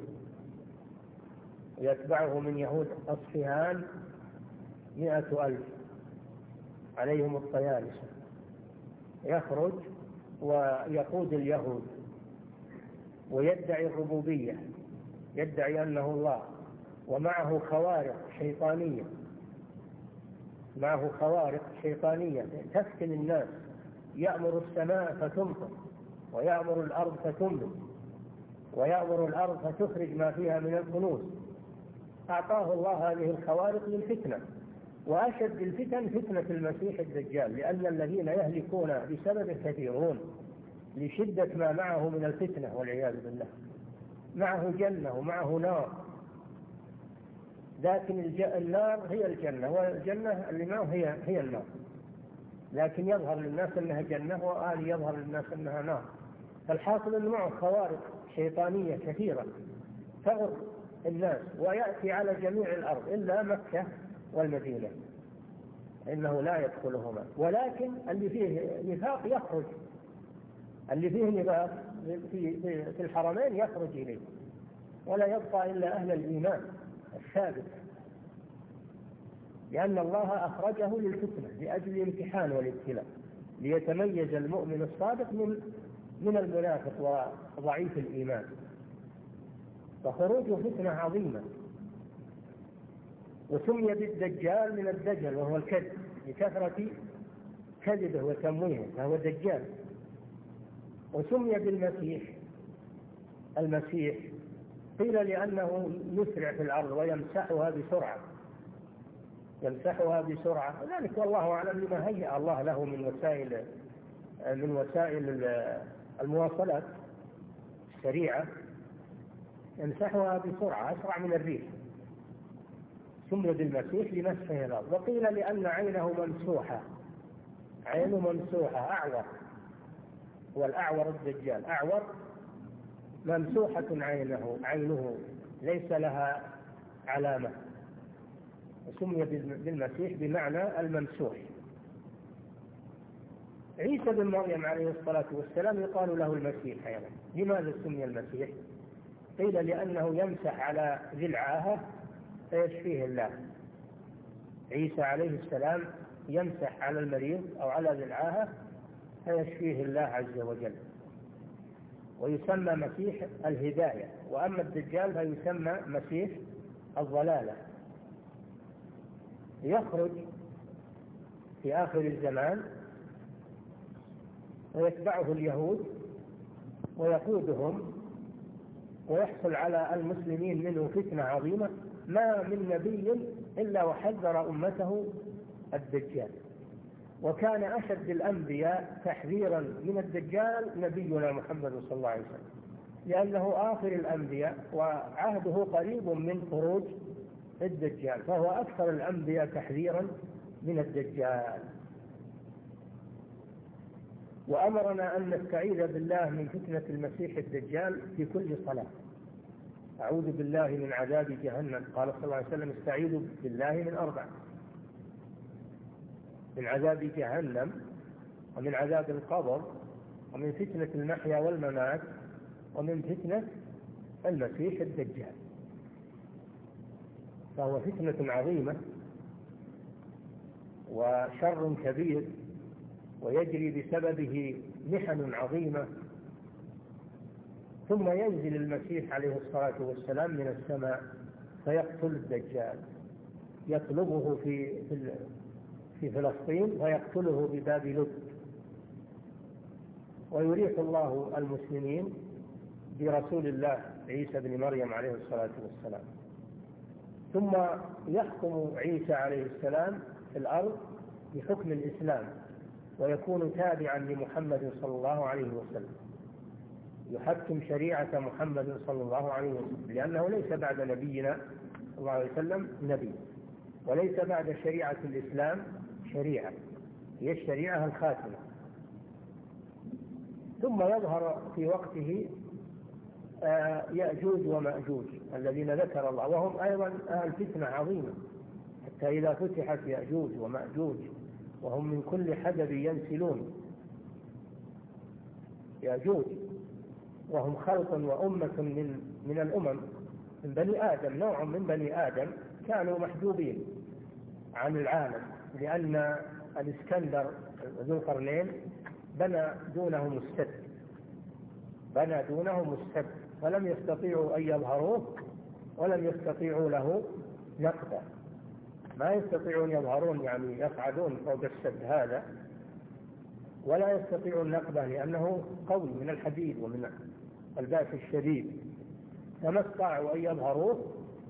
يتبعه من يهود أصفهان 100,000 عليهم الطيالسة، يخرج ويقود اليهود ويدعي الربوبية، يدعي أنه الله، ومعه خوارق شيطانية، معه خوارق شيطانية تفتن الناس، يأمر السماء فتمطر، ويأمر الأرض فتنبت، ويأمر الأرض فتخرج ما فيها من الكنوز. أعطاه الله هذه الخوارق للفتنة، وأشد الفتن فتنة المسيح الدجال، لأن الذين يهلكون بسببه كثيرون لشدة ما معه من الفتنة والعياذ بالله. معه جنة ومعه نار، لكن النار هي الجنة، والجنة اللي معه هي النار، لكن يظهر للناس أنها جنة، وآل يظهر للناس أنها نار. فالحاصل أنه معه خوارق شيطانية كثيرة تغر الناس، ويأتي على جميع الأرض إلا مكة والمدينة، إنه لا يدخلهما. ولكن اللي فيه نفاق يخرج، اللي فيه نفاق في الحرمين يخرج إليه، ولا يبقى إلا أهل الإيمان الثابت، لأن الله أخرجه للفتنة لأجل الامتحان والابتلاء، ليتميز المؤمن الصادق من المنافق وضعيف الإيمان. فخروجه فتنة عظيمة. وسمي بالدجال من الدجل، وهو الكذب، لكثرة كذبه وتمويهه، فهو دجال. وسمي بالمسيح، المسيح قيل لأنه يسرع في الأرض ويمسحها بسرعة، يمسحها بسرعة، ذلك والله أعلم لما هيأ الله له من وسائل المواصلات السريعة، يمسحها بسرعة أسرع من الريح. سمي بالمسيح لمسحه الأرض. وقيل لأن عينه ممسوحة، عينه ممسوحة، أعور، والأعور الدجال أعور، ممسوحة عينه ليس لها علامة، سمي بالمسيح بمعنى الممسوح. عيسى بن مريم عليه الصلاة والسلام يقال له المسيح أيضا. لماذا سمي المسيح؟ قيل لأنه يمسح على ذي العاهة فيشفيه الله. عيسى عليه السلام يمسح على المريض أو على ذي العاهة فيشفيه الله عز وجل، ويسمى مسيح الهداية. وأما الدجال فيسمى مسيح الضلالة. يخرج في آخر الزمان ويتبعه اليهود ويقودهم، ويحصل على المسلمين منه فتنة عظيمة. ما من نبي إلا وحذر أمته الدجال، وكان أشد الأنبياء تحذيرا من الدجال نبينا محمد صلى الله عليه وسلم، لأنه آخر الأنبياء وعهده قريب من خروج الدجال، فهو أكثر الأنبياء تحذيرا من الدجال. وأمرنا أن نستعيذ بالله من فتنة المسيح الدجال في كل صلاة. أعوذ بالله من عذاب جهنم. قال صلى الله عليه وسلم: استعيذوا بالله من 4: من عذاب جهنم، ومن عذاب القبر، ومن فتنة المحيا والممات، ومن فتنة المسيح الدجال. فهو فتنة عظيمة وشر كبير، ويجري بسببه محن عظيمة. ثم ينزل المسيح عليه الصلاة والسلام من السماء فيقتل الدجال، يطلبه في فلسطين ويقتله بباب لد، ويريح الله المسلمين برسول الله عيسى بن مريم عليه الصلاة والسلام. ثم يحكم عيسى عليه السلام في الأرض بحكم الإسلام، ويكون تابعا لمحمد صلى الله عليه وسلم، يحكم شريعة محمد صلى الله عليه وسلم، لأنه ليس بعد نبينا صلى الله عليه وسلم نبي، وليس بعد شريعة الإسلام شريعة، هي الشريعة الخاتمة. ثم يظهر في وقته يأجوج ومأجوج الذين ذكر الله، وهم أيضا أهل فتنة عظيمة، حتى إذا فتحت يأجوج ومأجوج وهم من كل حدب ينسلون. يأجوج وهم خلق وأمة من الأمم، من بني آدم، نوع من بني آدم كانوا محجوبين عن العالم، لأن الإسكندر ذو القرنين بنى دونهم السد، فلم يستطيعوا أن يظهروه، ولم يستطيعوا له نقبة. ما يستطيعون يظهرون، يعني يصعدون فوق السد هذا، ولا يستطيعون نقبة لأنه قوي من الحديد ومن البأس الشديد، فما استطاعوا أن يظهروه،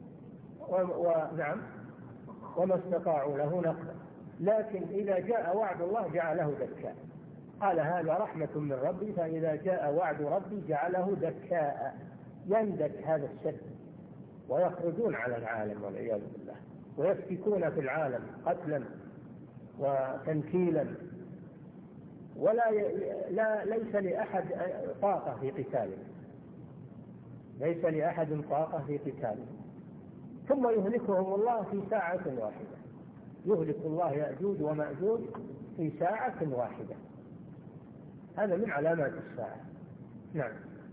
وما استطاعوا له نقبة. لكن إذا جاء وعد الله جعله دكاء. قال: هذا رحمة من ربي، فإذا جاء وعد ربي جعله دكاء، يندك هذا السد، ويخرجون على العالم والعياذ بالله، ويفتكون في العالم قتلا وتنكيلا، ليس لأحد طاقة في قتاله، ثم يهلكهم الله في ساعة واحدة. يهلك الله يأجوج ومأجوج في ساعة واحدة. هذا من علامات الساعة. نعم.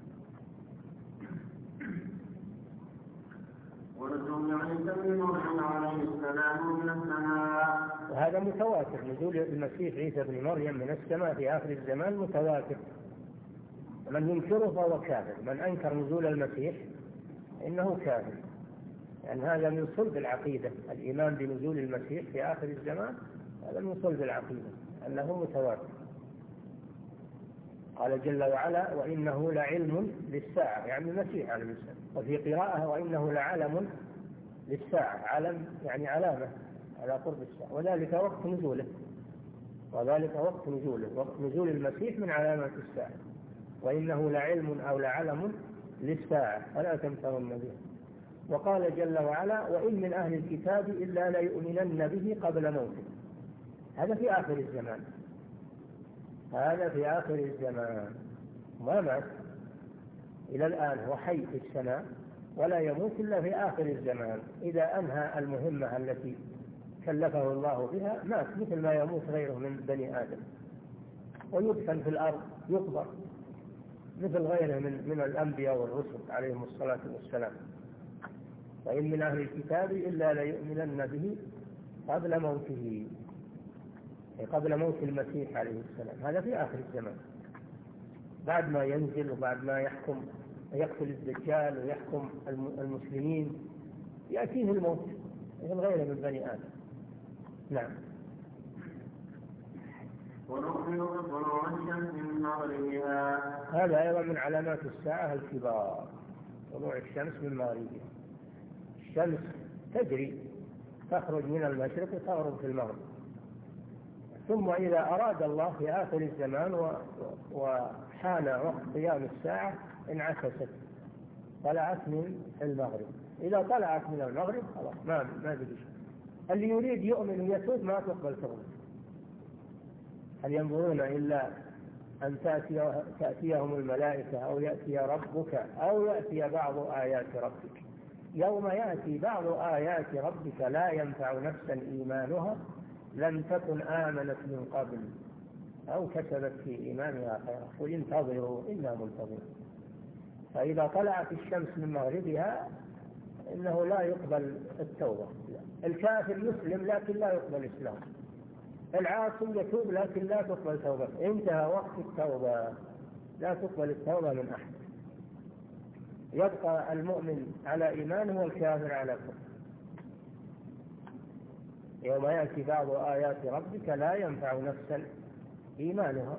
ونزول عيسى بن مريم عليه السلام من السماء. وهذا متواتر، نزول المسيح عيسى بن مريم من السماء في آخر الزمان متواتر. من ينكره فهو كافر، من أنكر نزول المسيح إنه كافر، لأن هذا من صلب العقيدة. الإيمان بنزول المسيح في آخر الزمان هذا من صلب العقيدة، أنه متواتر. قال جل وعلا: وإنه لعلم للساعة، يعني المسيح عليه السلام. وفي قراءة: وإنه لعلم للساعة، علم يعني علامة على قرب الساعة، وذلك وقت نزوله. وقت نزول المسيح من علامات الساعة. وإنه لعلم أو لعلم للساعة فلا تمترن به. وقال جل وعلا: وإن من أهل الكتاب إلا ليؤمنن به قبل موته. هذا في آخر الزمان، ما مات إلى الآن، هو حي في السماء ولا يموت إلا في آخر الزمان. إذا أنهى المهمة التي كلفه الله بها مات، مثل ما يموت غيره من بني آدم، ويدفن في الأرض، يقبر مثل غيره من الأنبياء والرسل عليهم الصلاة والسلام. وإن من أهل الكتاب إلا ليؤمنن به قبل موته، قبل موت المسيح عليه السلام. هذا في آخر الزمان، بعد ما ينزل وبعد ما يقتل الدجال ويحكم المسلمين، يأتيه الموت مثل غيره من بني آدم. نعم. ونؤمن بطلوع الشمس من مغربها. هذا أيضا من علامات الساعة الكبار، طلوع الشمس من مغربها. الشمس تجري، تخرج من المشرق وتغرب في المغرب، ثم إذا أراد الله في آخر الزمان وحان وقت قيام الساعة انعكست، طلعت من المغرب. إذا طلعت من المغرب خلاص ما بدي. اللي يريد يؤمن ويتوب ما تقبل توبته. هل ينظرون إلا أن تأتيهم الملائكة أو يأتي ربك أو يأتي بعض آيات ربك. يوم يأتي بعض آيات ربك لا ينفع نفسا إيمانها لم تكن آمنت من قبل أو كسبت في إيمانها خيرا قل انتظروا إنا منتظرون. فإذا طلعت الشمس من مغربها إنه لا يقبل التوبة. الكافر يسلم لكن لا يقبل إسلام، العاصي يتوب لكن لا تقبل توبة. انتهى وقت التوبة، لا تقبل التوبة من أحد. يبقى المؤمن على إيمانه والكافر على كفر. يوم يأتي بعض آيات ربك لا ينفع نفسا إيمانها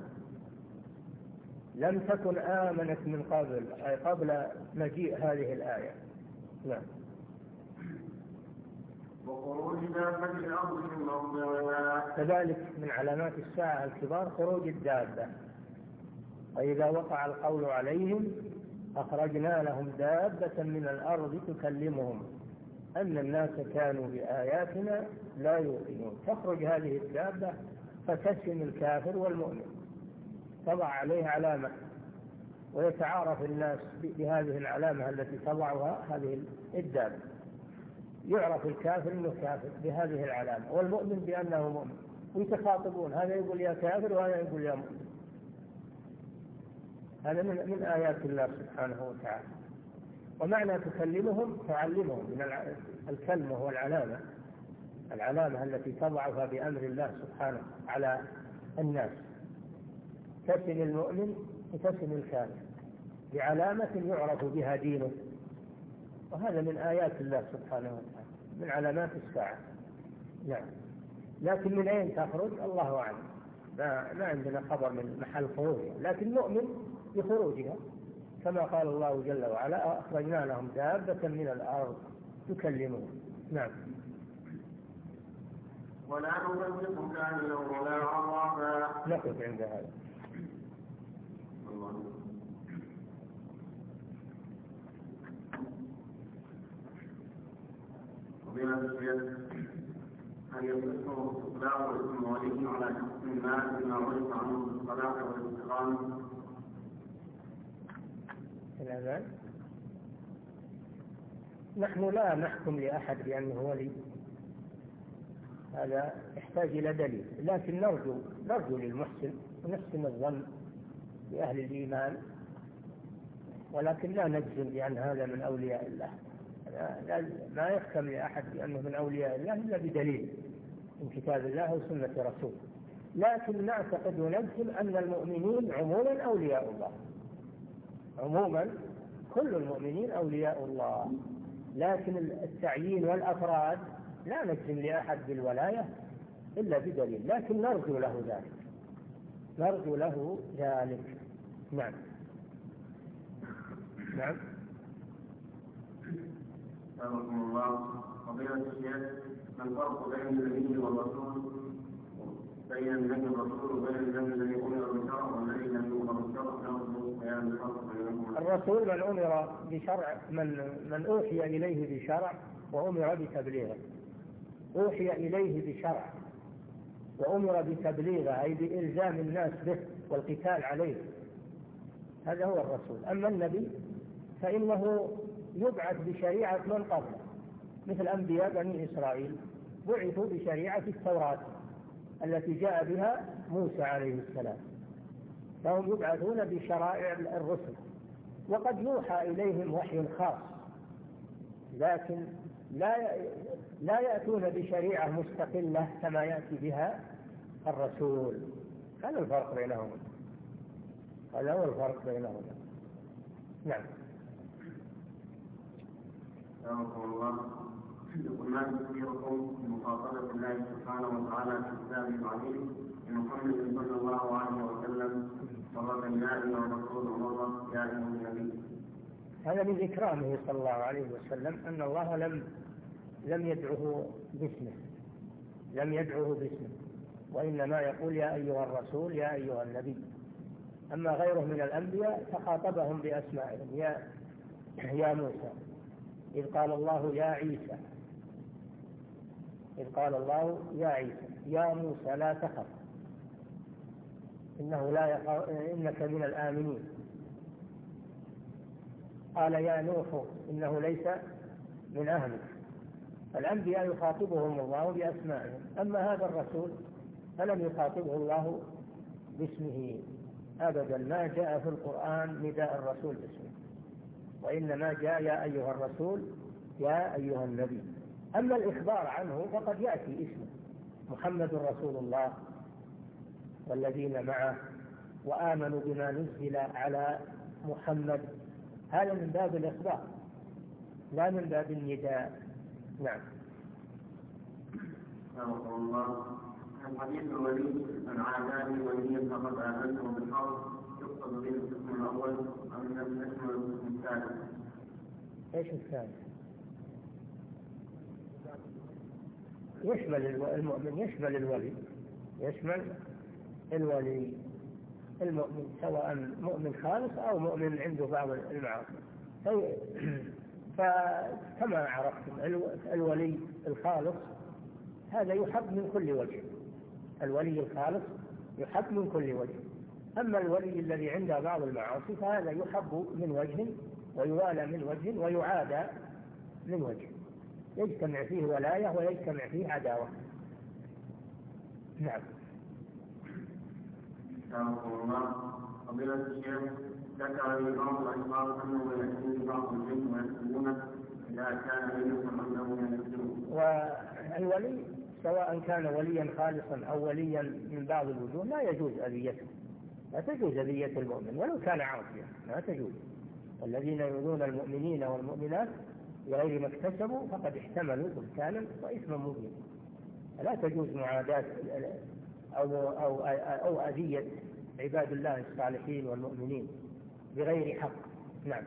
لم تكن آمنت من قبل، أي قبل مجيء هذه الآية. نعم. وخروج دابة الأرض من موضعها. كذلك من علامات الساعة الكبار خروج الدابة. وإذا وقع القول عليهم أخرجنا لهم دابة من الأرض تكلمهم أن الناس كانوا بآياتنا لا يوقنون. تخرج هذه الدابة فتسم الكافر والمؤمن، تضع عليه علامة ويتعارف الناس بهذه العلامة التي تضعها هذه الدابة. يعرف الكافر أنه كافر بهذه العلامة والمؤمن بأنه مؤمن، ويتخاطبون، هذا يقول يا كافر وهذا يقول يا مؤمن. هذا من آيات الله سبحانه وتعالى. ومعنى تكلمهم تعلمهم من الكلمة هو العلامة التي تضعها بأمر الله سبحانه على الناس. تسم المؤمن وتسم الكافر بعلامة يعرف بها دينه، وهذا من آيات الله سبحانه وتعالى من علامات الساعة. نعم. لكن من أين تخرج الله أعلم، ما عندنا خبر من محل خروجها، لكن نؤمن بخروجها كما قال الله جل وعلا أخرجنا لهم دابة من الأرض تكلمهم. نعم. ولا نصدق كاملا ولا عرفا. نقف عند هذا. وبهذا الشيء أن يصدقه استقلاع الاسم وليه على شخص ما بما عرف عنه بالصلاة والاستقامة. الأذان نحن لا نحكم لأحد بأنه ولي، هذا يحتاج إلى دليل، لكن نرجو للمحسن ونحسن الظن بأهل الإيمان، ولكن لا نجزم بأن هذا من أولياء الله. لا يحكم لأحد بأنه من أولياء الله إلا بدليل من كتاب الله وسنة رسوله. لكن نعتقد ونجزم أن المؤمنين عموما أولياء الله، عموما كل المؤمنين أولياء الله، لكن التعيين والأفراد لا نجزم لأحد بالولاية إلا بدليل، لكن نرجو له ذلك. نعم. نعم. رحمه الله. فضيلة الشيخ، ما الفرق بين النبي والرسول؟ بين النبي والرسول وبين النبي الذي أمر بالشرع والذي لم يؤمر بالشرع؟ نرجو بيان الفرق بينهما. الرسول من أمر بشرع، من أوحي إليه بشرع وأمر بتبليغه. أوحي إليه بشرع وأمر بتبليغه، أي بإلزام الناس به والقتال عليه، هذا هو الرسول. أما النبي فإنه يبعث بشريعة من قبله، مثل أنبياء بني إسرائيل بعثوا بشريعة التوراة التي جاء بها موسى عليه السلام، فهم يبعثون بشرائع الرسل، وقد يوحى إليهم وحي خاص، لكن لا يأتون بشريعة مستقلة كما يأتي بها الرسول. هذا الفرق بينهما، هذا هو الفرق بينهما. نعم. رحمه الله. يقول ما تذكركم بمخاطبة الله سبحانه وتعالى في كتابه العظيم لمحمد صلى الله عليه وسلم مرة يا أيها الرسول ومرة يا أيها النبي. هذا من إكرامه صلى الله عليه وسلم أن الله لم يدعوه باسمه، وإنما يقول يا أيها الرسول يا أيها النبي. أما غيره من الأنبياء فخاطبهم بأسمائهم، يا موسى، إذ قال الله يا عيسى، يا موسى لا تخف إنك من الآمنين. قال يا نوح إنه ليس من أهلك. الأنبياء يخاطبهم الله بأسمائهم، أما هذا الرسول فلم يخاطبه الله باسمه أبدا، ما جاء في القرآن نداء الرسول باسمه، وإنما جاء يا أيها الرسول يا أيها النبي. أما الإخبار عنه فقد يأتي اسمه محمد رسول الله والذين معه وآمنوا بما نزل على محمد، هذا من باب الإخبار لا من باب النداء. نعم. رحمه الله. الحديث الولي من عاداني وليا فقد آمنته بالحق يقصد به القسم الأول أم القسم الثاني؟ ايش الثاني؟ يشمل المؤمن، يشمل الولي، يشمل الولي المؤمن، سواء مؤمن خالص أو مؤمن عنده بعض المعاصي. فكما عرفتم الولي الخالص هذا يحب من كل وجه، الولي الخالص يحب من كل وجه. أما الولي الذي عنده بعض المعاصي فهذا يحب من وجه ويوالى من وجه ويعادى من وجه، يجتمع فيه ولاية ويجتمع فيه عداوة. نعم. رحمه الله. فضيلة الشيخ ذكر لي بعض الأشخاص أنه يأتي بعض الجن ويكتبونه إذا كان لم يكن عنده يكتبون. والولي سواء كان وليا خالصا أو وليا من بعض الوجوه لا يجوز أذيته، لا تجوز أذية المؤمن ولو كان عاصيا، لا تجوز. والذين يؤذون المؤمنين والمؤمنات بغير ما اكتسبوا فقد احتملوا بهتانا وإثما مبينا. لا تجوز معاداة أو أذية عباد الله الصالحين والمؤمنين بغير حق. نعم.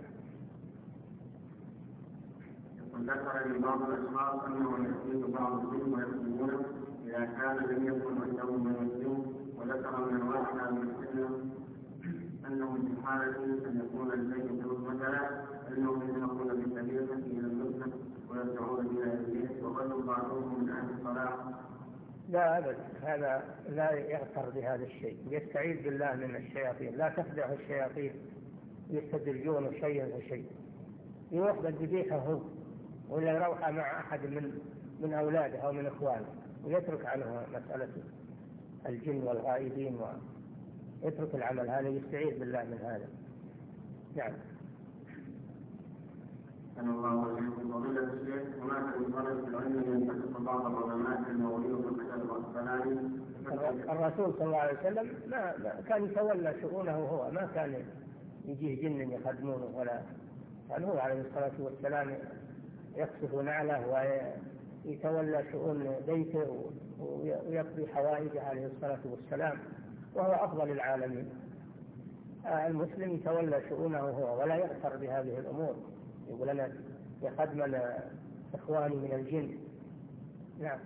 ذكر لبعض الأشخاص أنه يأتيه بعض الجن ويكتبونه إذا كان لم يكن عنده من يكتب، وذكر من واحد من السنة أنه في حالة أن يكون البيت مثلا أنهم يذهبون بالسبيل إلى المسجد ويرجعون بها البيت، وقالوا بعضهم من أهل الصلاة. لا أبدا، هذا لا يغتر بهذا الشيء، يستعيذ بالله من الشياطين، لا تخدع الشياطين يستدرجون شيئا فشيء. يروح بالذبيحة هو ولا يروح مع أحد من أولاده أو من إخوانه ويترك عنه مسألة الجن والغائبين ويترك العمل هذا، يستعيذ بالله من هذا. نعم. أن الله عليكم. فضيلة الشيخ هناك مصطلح في العلم ينتقص بعض العلماء النوويين في الكتاب والسلام. الرسول صلى الله عليه وسلم ما كان يتولى شؤونه هو، ما كان يجيه جن يخدمونه، ولا كان هو عليه الصلاة والسلام يقصف نعله ويتولى شؤون بيته ويقضي حوائجه عليه الصلاة والسلام، وهو أفضل العالمين. المسلم يتولى شؤونه هو ولا يغتر بهذه الأمور، يقول أنا يخدمنا إخواني من الجن. نعم.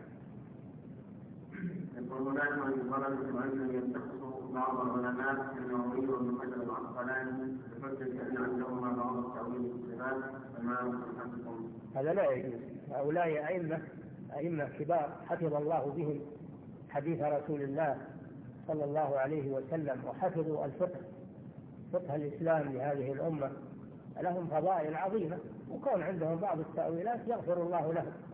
يقول هناك من طلب العلم ينتقص بعض العلماء النووي وابن حجر العسقلاني بحجة أن عندهما بعض التأويل في الصفات، فما نصحكم؟ هذا لا يجوز. هؤلاء أئمة كبار حفظ الله بهم حديث رسول الله صلى الله عليه وسلم، وحفظوا فقه الإسلام لهذه الأمة، لهم فضائل عظيمة، وكون عندهم بعض التأويلات يغفر الله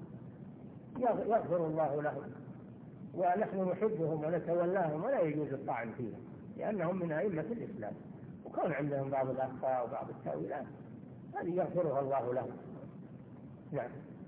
لهم، ونحن نحبهم ونتولاهم ولا يجوز الطعن فيهم لأنهم من أئمة الإسلام، وكون عندهم بعض الأخطاء وبعض التأويلات هذه يغفرها الله لهم. نعم.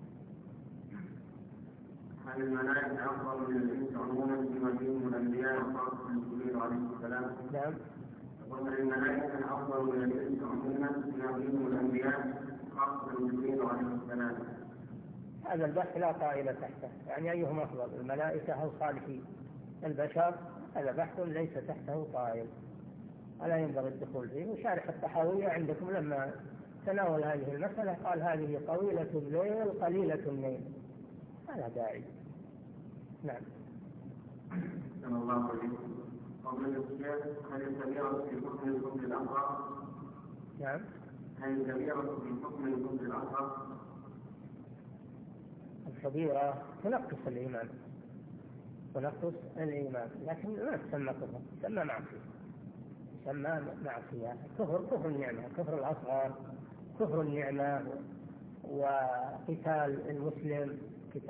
هل الملائكة أفضل من الإنس عموما بما فيهم الأنبياء وخاصة جبريل عليه السلام؟ نعم. وهل الملائكة أفضل من الإنس عموما بما فيهم الأنبياء وخاصة جبريل عليه السلام؟ هذا البحث لا طائل تحته، يعني أيهم أفضل الملائكة أو صالحين البشر، هذا بحث ليس تحته طائل ولا ينبغي الدخول فيه. وشارح الطحاوية عندكم لما تناول هذه المسألة قال هذه طويلة الليل قليلة النيل، لا داعي. نعم. صلى الله عليه وسلم. قبل الشيخ هل الكبيرة في حكم الكفر الأصغر؟ نعم. هل الكبيرة في حكم الكفر الأصغر؟ الكبيرة تنقص الإيمان، تنقص الإيمان، لكن ما تسمى كفر، تسمى معصية، تسمى معصية. كفر النعمة، كفر الأصغر، كفر النعمة، وقتال المسلم،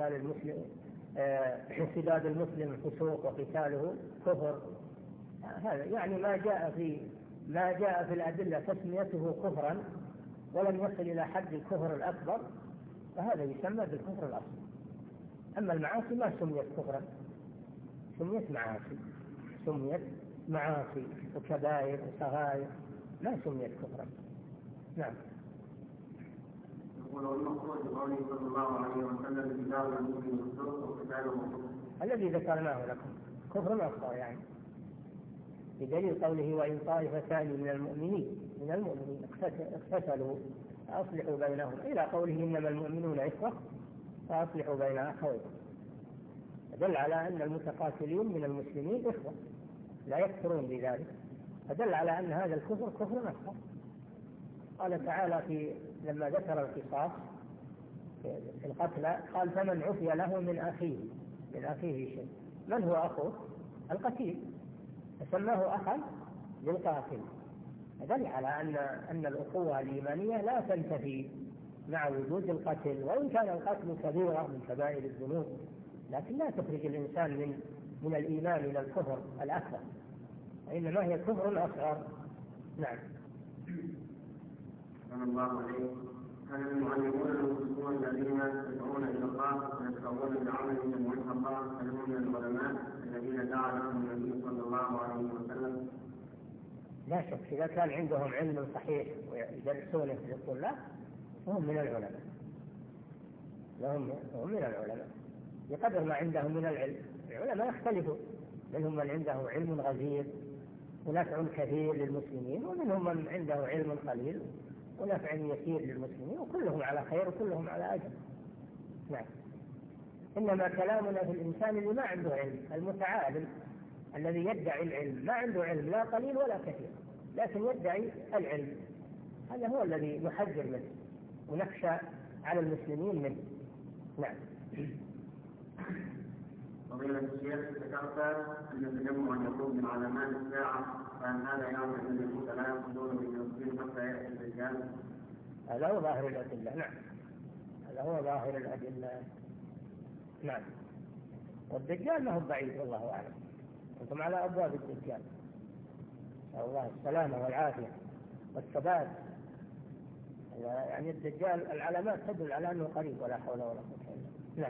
سداد المسلم الفسوق وقتاله كفر. هذا يعني ما جاء في الأدلة تسميته كفرا ولم يصل إلى حد الكفر الأكبر، فهذا يسمى بالكفر الأصغر. أما المعاصي ما سميت كفرا، سميت معاصي وكبائر وصغائر، ما سميت كفرا. نعم. الذي ذكرناه لكم كفر أصغر يعني، بدليل قوله وإن طائفتان من المؤمنين اقتتلوا فأصلحوا بينهم، إلى قوله إنما المؤمنون إخوة فأصلحوا بين أخويكم، فدل على أن المتقاتلين من المسلمين إخوة لا يكفرون بذلك، فدل على أن هذا الكفر كفر أصغر. قال تعالى لما ذكر القصاص في القتلى قال فمن عفي له من أخيه شيء. من هو أخوه؟ القتيل، فسماه أخا للقاتل، فدل على أن الأخوة الإيمانية لا تنتفي مع وجود القتل، وإن كان القتل كبيرة من كبائر الذنوب، لكن لا تخرج الإنسان من الإيمان إلى الكفر الأكبر، وإنما هي كفر أصغر. نعم. الله عليه. هل المعلمون المسلمون الذين يدعون إلى الله ويشرعون بعملهم وجه الله هل هم من العلماء الذين دعا لهم النبي صلى الله عليه وسلم؟ لا شك، إذا كان عندهم علم صحيح ويدرسونه للطلاب فهم من العلماء، هم من العلماء بقدر ما عندهم من العلم. العلماء يختلفوا، منهم من عنده علم غزير ونفع كثير للمسلمين، ومنهم من عنده علم قليل ونفع يسير للمسلمين، وكلهم على خير وكلهم على أجر. نعم. إنما كلامنا في الإنسان اللي ما عنده علم، المتعالم الذي يدعي العلم، ما عنده علم لا قليل ولا كثير لكن يدعي العلم، هذا هو الذي نحذر منه ونخشى على المسلمين منه. نعم. فضيلة الشيخ، ذكرت أن التجمع يكون من علامات الساعة، فهل هذا يعني أن اليهود لا يقصدون بالمسلمين حتى يأتي الدجال؟ هذا هو ظاهر الأدلة. نعم، هذا هو ظاهر الأدلة. نعم. والدجال ما هو بعيد والله أعلم، أنتم على أبواب الدجال، الله السلامة والعافية والثبات. يعني الدجال العلامات تدل على أنه قريب، ولا حول ولا قوة إلا بالله. نعم.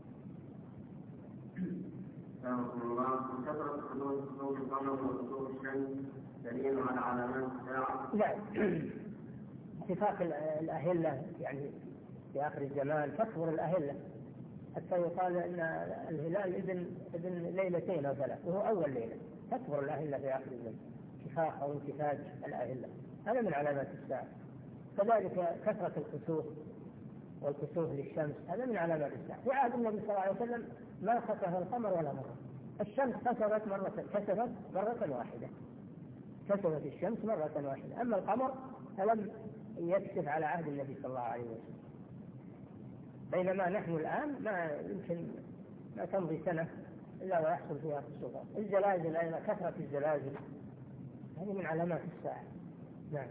كثرة حدوث صوت القمر وصوت الشمس دليل على علامات الساعة؟ لا، اتفاق الأهلة يعني في آخر الزمان تكبر الأهلة حتى يقال أن الهلال ابن ليلتين أو ثلاث وهو أول ليلة، تكبر الأهلة في آخر الزمان، اتفاق أو انتفاج الأهلة، هذا من علامات الساعة. كذلك كثرة الكسوف والكسوف للشمس، هذا من علامات الساعة. في عهد النبي صلى الله عليه وسلم ما خسف القمر ولا مرة، الشمس كسفت مرة واحدة، كسفت الشمس مرة واحدة، أما القمر فلم يكسف على عهد النبي صلى الله عليه وسلم. بينما نحن الآن ما يمكن ما تمضي سنة إلا ويحصل فيها كسوفات. الزلازل أيضا، كثرة الزلازل هذه من علامات الساعة. نعم.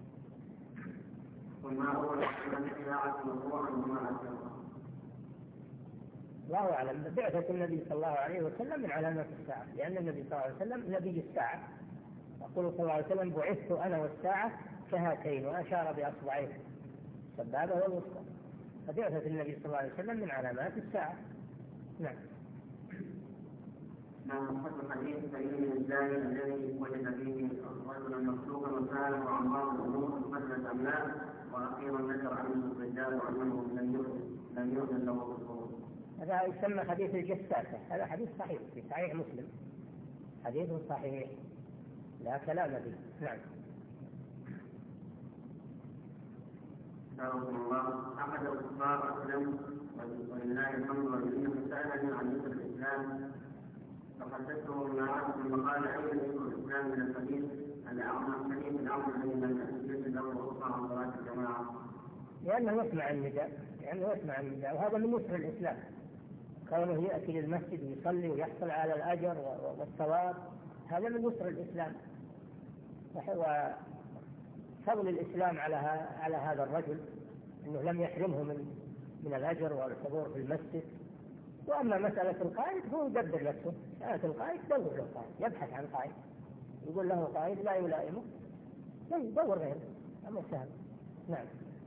وما هو الساعة مرفوعا وما أكثر؟ الله أعلم. بعثة النبي صلى الله عليه وسلم من علامات الساعة، لأن النبي صلى الله عليه وسلم نبي الساعة، يقول صلى الله عليه وسلم بعثت أنا والساعة كهاتين، وأشار بأصبعيه السبابة والوسطى، فبعثة النبي صلى الله عليه وسلم من علامات الساعة. نعم. نعم. حسب حديث سعيد بن الزاني الذي وجد فيه رجلا مخلوقا وسأله عن بعض الأمور مثل أملاك، وأخيرا ذكر عنه الرجال وأنه لم يؤذن له بالخروج. هذا يسمى حديث الجساسة، هذا حديث صحيح في صحيح مسلم، حديث صحيح لا كلام فيه. نعم. الله. أحد الكفار أسلم ولله الحمد والمنة، سألني عن ذكر الإسلام فحدثته ما عرف ثم قال أين ذكر الإسلام من الحديث الحديث الأمر من يجب له أخرى عن صلاة الجماعة؟ لأنه يسمع النداء، وهذا من يسر الإسلام. كونه يأتي للمسجد ويصلي ويحصل على الأجر والثواب، هذا من يسر الإسلام وفضل الإسلام على هذا الرجل، أنه لم يحرمه من الأجر والحضور في المسجد. وأما مسألة القائد هو يدبر نفسه، مسألة القائد دور له قائد، يبحث عن قائد، يقول له قائد لا يلائمه يدور غيره، أمر سهل. نعم.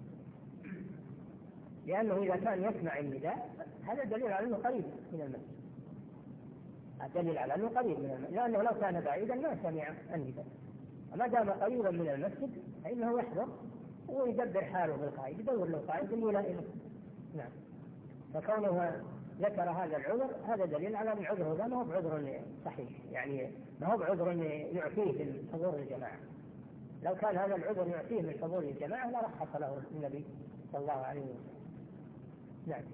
لأنه إذا كان يسمع النداء هذا دليل على أنه قريب من المسجد، الدليل على أنه قريب من المسجد، لأنه لو كان بعيدا ما سمع النداء. وما دام قريبا من المسجد فإنه يحضر ويدبر حاله بالقائد، يدور له قائد يلائمه. نعم. فكونه ذكر هذا العذر هذا دليل على أن عذره ما هو بعذر صحيح، يعني ما هو بعذر يعطيه من حضور الجماعة. لو كان هذا العذر يعطيه من حضور الجماعة لرخص له النبي صلى الله عليه وسلم. نعم.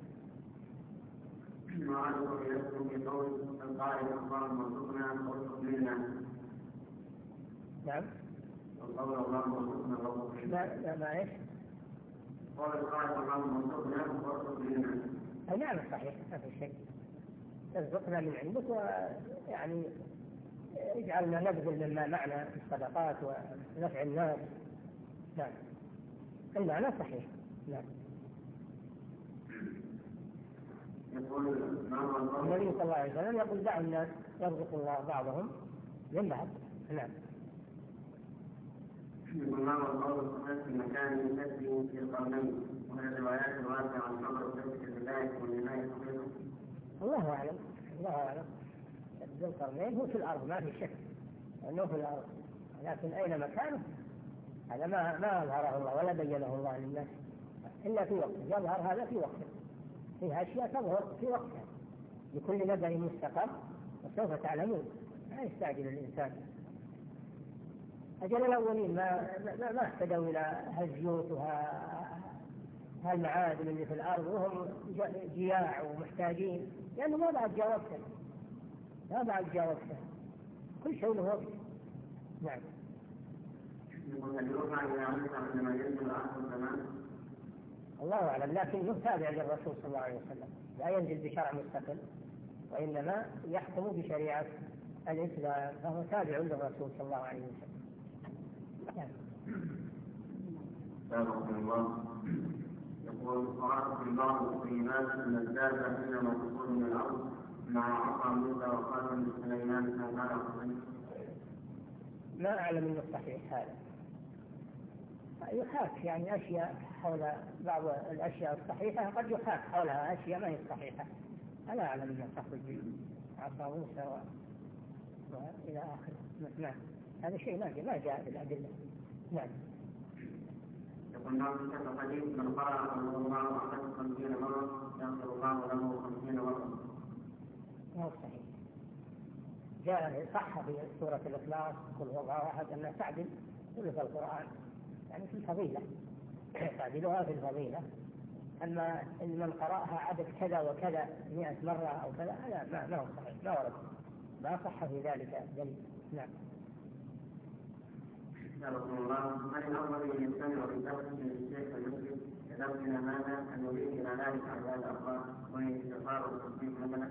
ما عرف يذكر في قول القائل اللهم ارزقنا وارزق منا. نعم. وقول اللهم ارزقنا وارزق منا. ما ايش؟ قول القائل اللهم ارزقنا وارزق منا. نعم صحيح، ما في شيء. ارزقنا من عندك، ويعني اجعلنا نبذل مما معنا في الصدقات ونفع الناس. نعم. المعنى صحيح. نعم. النبي صلى الله عليه وسلم يقول دعوا الناس يرزق الله بعضهم من بعض. نعم. يقول ما هو القول الصحيح في مكان يسجل في القرنين ومن الروايات الواسعة عن خبر السبت في البداية والنهاية صحيحة؟ الله أعلم. الله أعلم. ذو القرنين هو في الأرض ما في شك أنه في الأرض، لكن أين مكانه هذا ما أظهره الله ولا بينه الله للناس إلا في وقته. يظهر هذا في وقته، فيها أشياء تظهر في وقتها، لكل نبأ مستقر وسوف تعلمون. لا يستعجل الإنسان. أجل الأولين ما اهتدوا إلى هالزيوت وهالمعادن اللي في الأرض وهم جياع ومحتاجين، لأنه ما بعد جاوبته. كل شيء له وقت. نعم. الله أعلم، لكن يتابع للرسول صلى الله عليه وسلم، لا ينزل بشرع مستقل، وإنما يحكم بشريعة الإسلام، فهو تابع للرسول صلى الله عليه وسلم. الله يقول قرأت في بعض الكلمات أن الزادة حينما تكون من الأرض مع عصا موسى وخاتم سليمان كان صحيح؟ ما أعلم أنه صحيح هذا. يحاك يعني أشياء حول بعض الأشياء الصحيحة قد يحاك حولها أشياء ما هي صحيحة. أنا أعلم أنها تخرج عصا موسى وإلى آخره. نعم. هذا شيء ما جاء في الأدلة. نعم. يقول ما في حديث من قرأ صلى الله عليه وسلم 50 مرة يغفر الله له 50 مرة. ما هو صحيح. جاء صح في سورة الإخلاص قل هو الله أحد أن تعدل ثلث القرآن، يعني في الفضيلة تعدلها في الفضيلة. أما إن من قرأها عدد كذا وكذا 100 مرة أو كذا هذا ما هو صحيح، ما ورد، ما صح في ذلك دليل. نعم. يا رسول الله من الأول أن يستمع بتوحيد الشيخ المسلم كتبنا هذا أن يريد إلى ذلك على الأخبار ويستغفر التصديق مثلا؟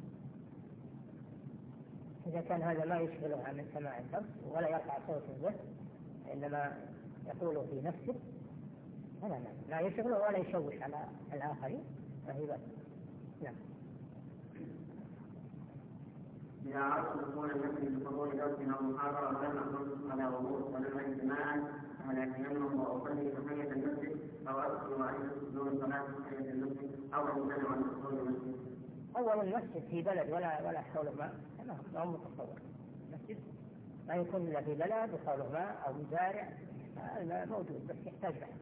إذا كان هذا ما يشغله عن سماع الدرس ولا يرفع صوته به، إنما يقوله في نفسه، فلا لا يشغله ولا يشوش على الآخرين، فهي بس. نعم. إذا عرفت دخول المسجد بحضور درس أو محاضرة ولم أكن على وضوء ولم اجتماعا فهل أتيمم وأصلي تحية المسجد أو أدخل وأجلس دون صلاة تحية المسجد أو أمتنع عن دخول المسجد؟ أول المسجد في بلد ولا حوله ماء ما هو متصور. المسجد ما يكون إلا في بلد وحوله ماء أو مزارع، الماء موجود بس يحتاج بحث.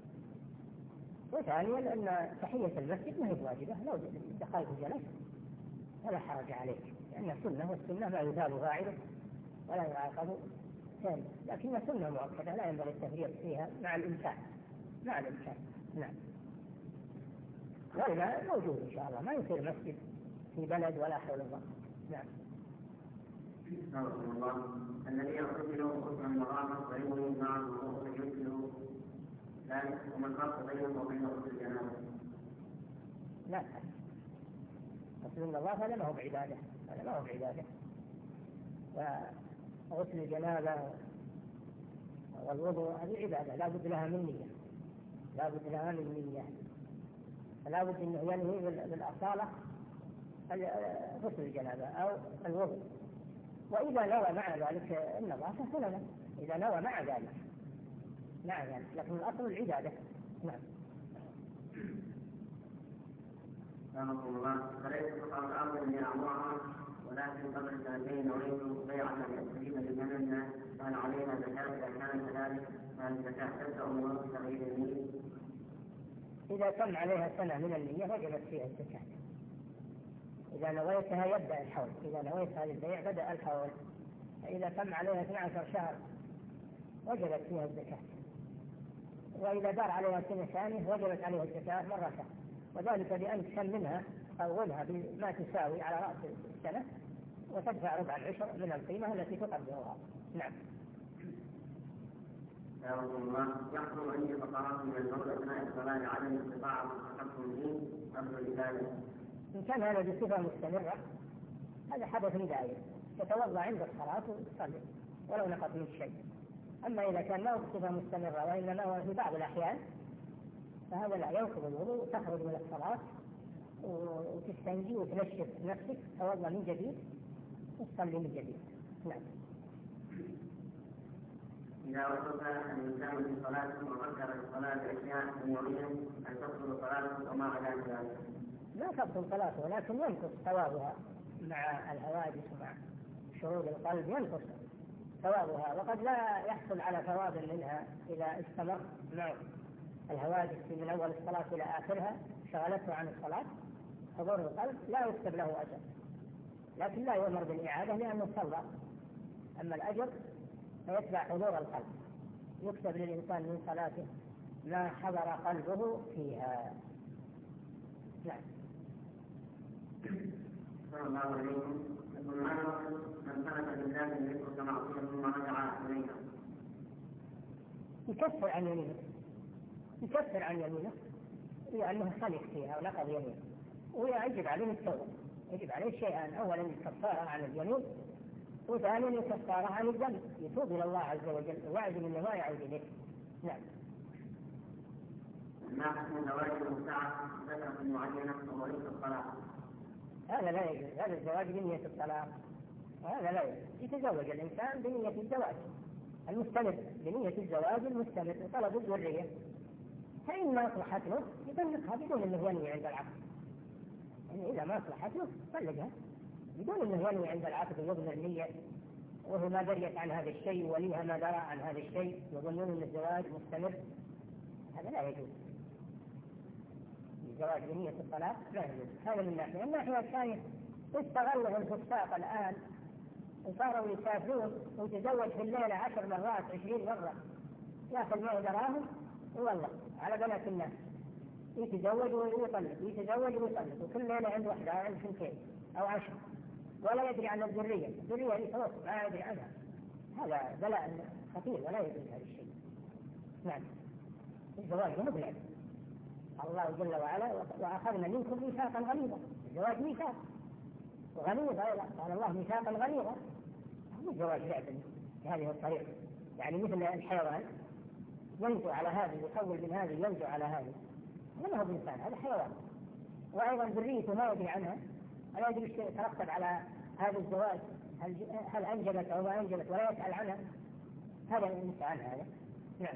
وثانيا أن تحية المسجد ما هي واجبة، لو دخلت جلست فلا حرج عليك، لأنها سنة، والسنة لا يثاب فاعله ولا يعاقب ثاني، لكنها سنة مؤكدة لا ينبغي التفريط فيها مع الإمكان. نعم. والماء موجود إن شاء الله، ما يصير مسجد في بلد ولا حول الله. نعم. الله الذي يغتسل غسل المرافق ويمني مع الوضوء يغسل ذلك وما الفرق بينه وبين غسل الجنابة؟ لا، غسل النظافة هذا ما هو بعبادة، هذا ما هو بعبادة. وغسل الجنابة والوضوء هذه عبادة لا بد لها من نية، لا بد لها من نية، فلا بد أنه ينوي بالأصالة غسل الجنابة أو الوضوء. وإذا نوى مع ذلك النظافة فلا بأس، إذا نوى مع ذلك لكن الأصل العبادة. نعم. رحمه الله. فليس فقط الأمر من أعمارها، ولكن قبل سنتين نريد بيعة يستفيد لمننا كان علينا زكاة. إذا كان كذلك فهل الزكاة تبدأ من وقت تغيير النية؟ إذا تم عليها سنة من النية وجبت فيها الزكاة. إذا نويتها يبدأ الحول، إذا نويتها للبيع بدأ الحول. فإذا تم عليها 12 شهر وجبت فيها الزكاة. وإذا دار عليها سنة ثانية وجبت عليها الزكاة مرة ثانية، وذلك بأن تسمنها أولها بما تساوي على رأس السنة وتدفع ربع العشر من القيمة التي تقدرها. نعم. يا رسول الله، يحصل عندي فقرات من الموت أثناء الصلاة عدم استطاعة التحكم فيه قبل ذلك. إن كان هذا بصفة مستمرة هذا حدث دائم، يتوضأ عند الصلاة ويصلي ولو نقص من شيء. أما إذا كان ما هو بصفة مستمرة وإنما هو في بعض الأحيان فهذا لا ينقض الوضوء، وتخرج من الصلاة وتستنجي وتنشف نفسك، توضأ من جديد وتصلي من جديد. نعم. إذا وصف الإنسان في صلاته وذكر الصلاة بأشياء دنيوية أن تبطل صلاته وما عدا ذلك؟ لا تبطل صلاته، ولكن ينقص ثوابها مع الحوادث ومع شرود القلب، ينقص ثوابها. وقد لا يحصل على ثواب منها إذا استمر مع الحوادث من أول الصلاة إلى آخرها شغلته عن الصلاة. حضور القلب لا يكتب له أجر، لكن لا يؤمر بالإعادة لأنه صلى. أما الأجر فيتبع حضور القلب، يكتب للإنسان من صلاته ما حضر قلبه فيها. نعم. صلى الله عليكم. يقول ما الوقت من ثبت بالله يذكر معصية ثم رجع إليها؟ يكفر عن يمينه، يكفر عن يمينه لأنه خلق فيها ونقض يمينه، ويجب عليه التوبة. يجب عليه شيئان: أولا الكفارة عن اليمين، وثانيا الكفارة عن الذنب، يتوب إلى الله عز وجل ويعزم أنه ما يعود إليه. نعم. ما حكم زواج المتعة فترة معينة وليس الصلاة؟ هذا لا يجوز، هذا الزواج بنية الطلاق، هذا لا يجوز. يتزوج الإنسان بنية الزواج المستمر، بنية الزواج المستمر وطلب الذرية، فإن ما أصلحت له يطلقها بدون أنه ينوي عند العقد. يعني إذا ما أصلحت له طلقها بدون أنه ينوي عند العقد ويظهر النية وهو ما دريت عن هذا الشيء وليها ما درى عن هذا الشيء، يظنون أن الزواج مستمر. هذا لا يجوز. الزواج بنية الطلاق لا يجوز. هذا من ناحية. الناحية الثانية استغله الفساق الآن وصاروا يسافرون ويتزوج في الليلة 10 مرات 20 مرة، يأخذ معه دراهم والله على بنات الناس، يتزوج ويطلق يتزوج ويطلق، وكل ليلة عنده واحدة عنده 2 أو 10، ولا يدري عن الذرية دي خلاص ما يدري عنها. هذا بلاء خطير ولا يجوز هذا الشيء. نعم. الزواج مبلغ. الله جل وعلا وأخذنا منكم ميثاقا غليظا. الزواج ميثاق وغليظ أيضا، قال الله ميثاقا غليظا. الزواج لعبا بهذه الطريقة، يعني مثل الحيوان ينجو على هذه يحول من هذه ينجو على هذه، ما هو بإنسان، هذا حيوان. وأيضا ذريته ما يدري عنها، ولا يدري ايش يترتب على هذا الزواج، هل أنجبت أو ما أنجبت، ولا يسأل عنها. هذا الإنسان هذا. نعم.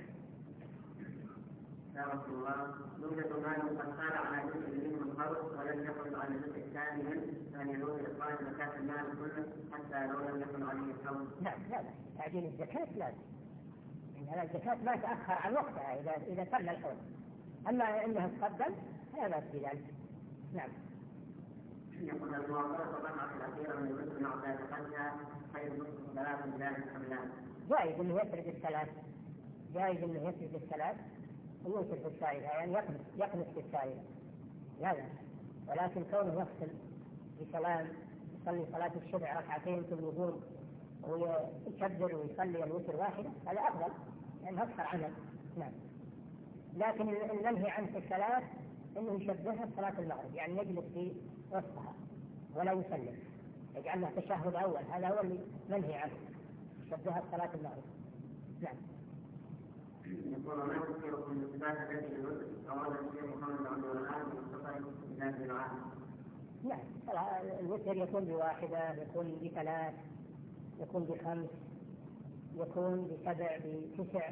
يا رسول الله، يوجد مال قد قال على جزء منه الخلق ولم يقل على الجزء الثاني منه، أن يجوز إخراج زكاة المال كله حتى لو لم يكن عليه الخلق؟ نعم. لا تعجيل الزكاة لازم، يعني الزكاة ما تأخر عن وقتها إذا تم الحول، أما إنها تقدم لا بأس بذلك. نعم. يقول المواصلة الركعة الأخيرة من الوتر مع سابقتها خير نصف صلاة ذلك أم لا؟ جائز إنه يسرد الثلاث، جائز إنه يسرد الثلاث ويوتر في الثالثة، يعني يقنص في الثالثة لا لا. ولكن كونه يفصل بسلام، يصلي صلاة الشفع 2 في الوضوء ويكبر ويصلي الوتر واحدة، هذا أفضل يعني أكثر عمل. نعم. لكن المنهي عنه في الثلاث إنه يشبهها بصلاة المغرب، يعني يجلس في وسطها ولا يسلم، يجعلها تشهد أول، هذا هو اللي منهي عنه، شبهها الصلاة المغرب. نعم. يقول ما تذكركم من الصفات التي الوتر أراد الشيخ محمد عبد الوهاب مختصر كتاب الدعاء. نعم، الوتر يكون بواحدة، يكون بثلاث، يكون بخمس، يكون بسبع، بتسع،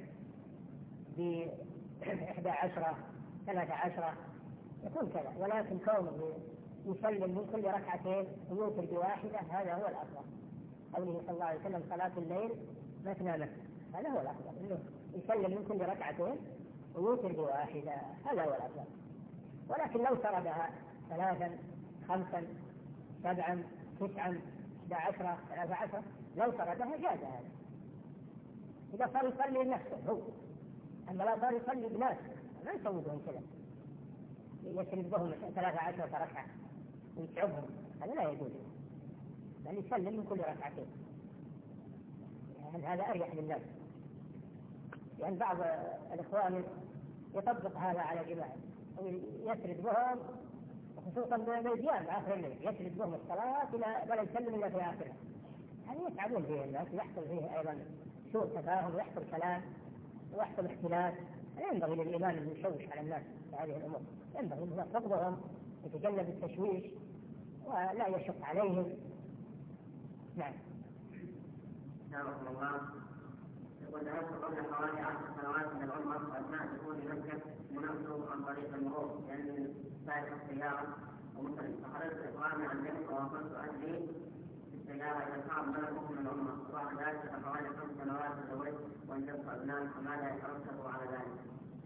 ب11، 13، يكون كذا. ولكن كونه يسلم من كل ركعتين ويوتر بواحدة هذا هو الأفضل. قوله صلى الله عليه وسلم صلاة الليل مثنى مثنى، هذا هو الأفضل، إنه يسلم من كل ركعتين ويوتر بواحدة، هذا هو الأفضل. ولكن لو سردها 3، 5، 7، 9، 11، 13، لو سردها جاز هذا، إذا صار يصلي لنفسه هو. أما لا صار يصلي بناس ما يسوقهم كذا، يسرد بهم 13 ركعة ويتعبهم، هذا لا يجوز، بل يسلم من كل ركعتين، يعني هذا أريح للناس. لأن بعض الإخوان يطبق هذا على جماعة ويسرد بهم، وخصوصا بالأيام آخر الليل يسرد بهم الصلاة ولا يسلم إلا في آخرها، يعني يتعبون فيه الناس، ويحصل فيه أيضا سوء تفاهم، ويحصل كلام، ويحصل اختلاف. ينبغي للإمام أن يشوش على الناس في هذه الأمور، ينبغي أن يخفضهم، يتجنب التشويش ولا يشق عليهم. نعم. رحمه الله يقول ذهبت قبل حوالي 10 سنوات من العمر أثناء دخول مكة منفذ عن طريق المرور لأنني سائق السيارة ومسلم، فخرجت إقامة عن ذلك ووصلت أهلي في السيارة إلى صعب بلغ من العمر، وبعد ذلك حوالي 5 سنوات تزوجت وانجبت أبناء، فماذا يترتب على ذلك؟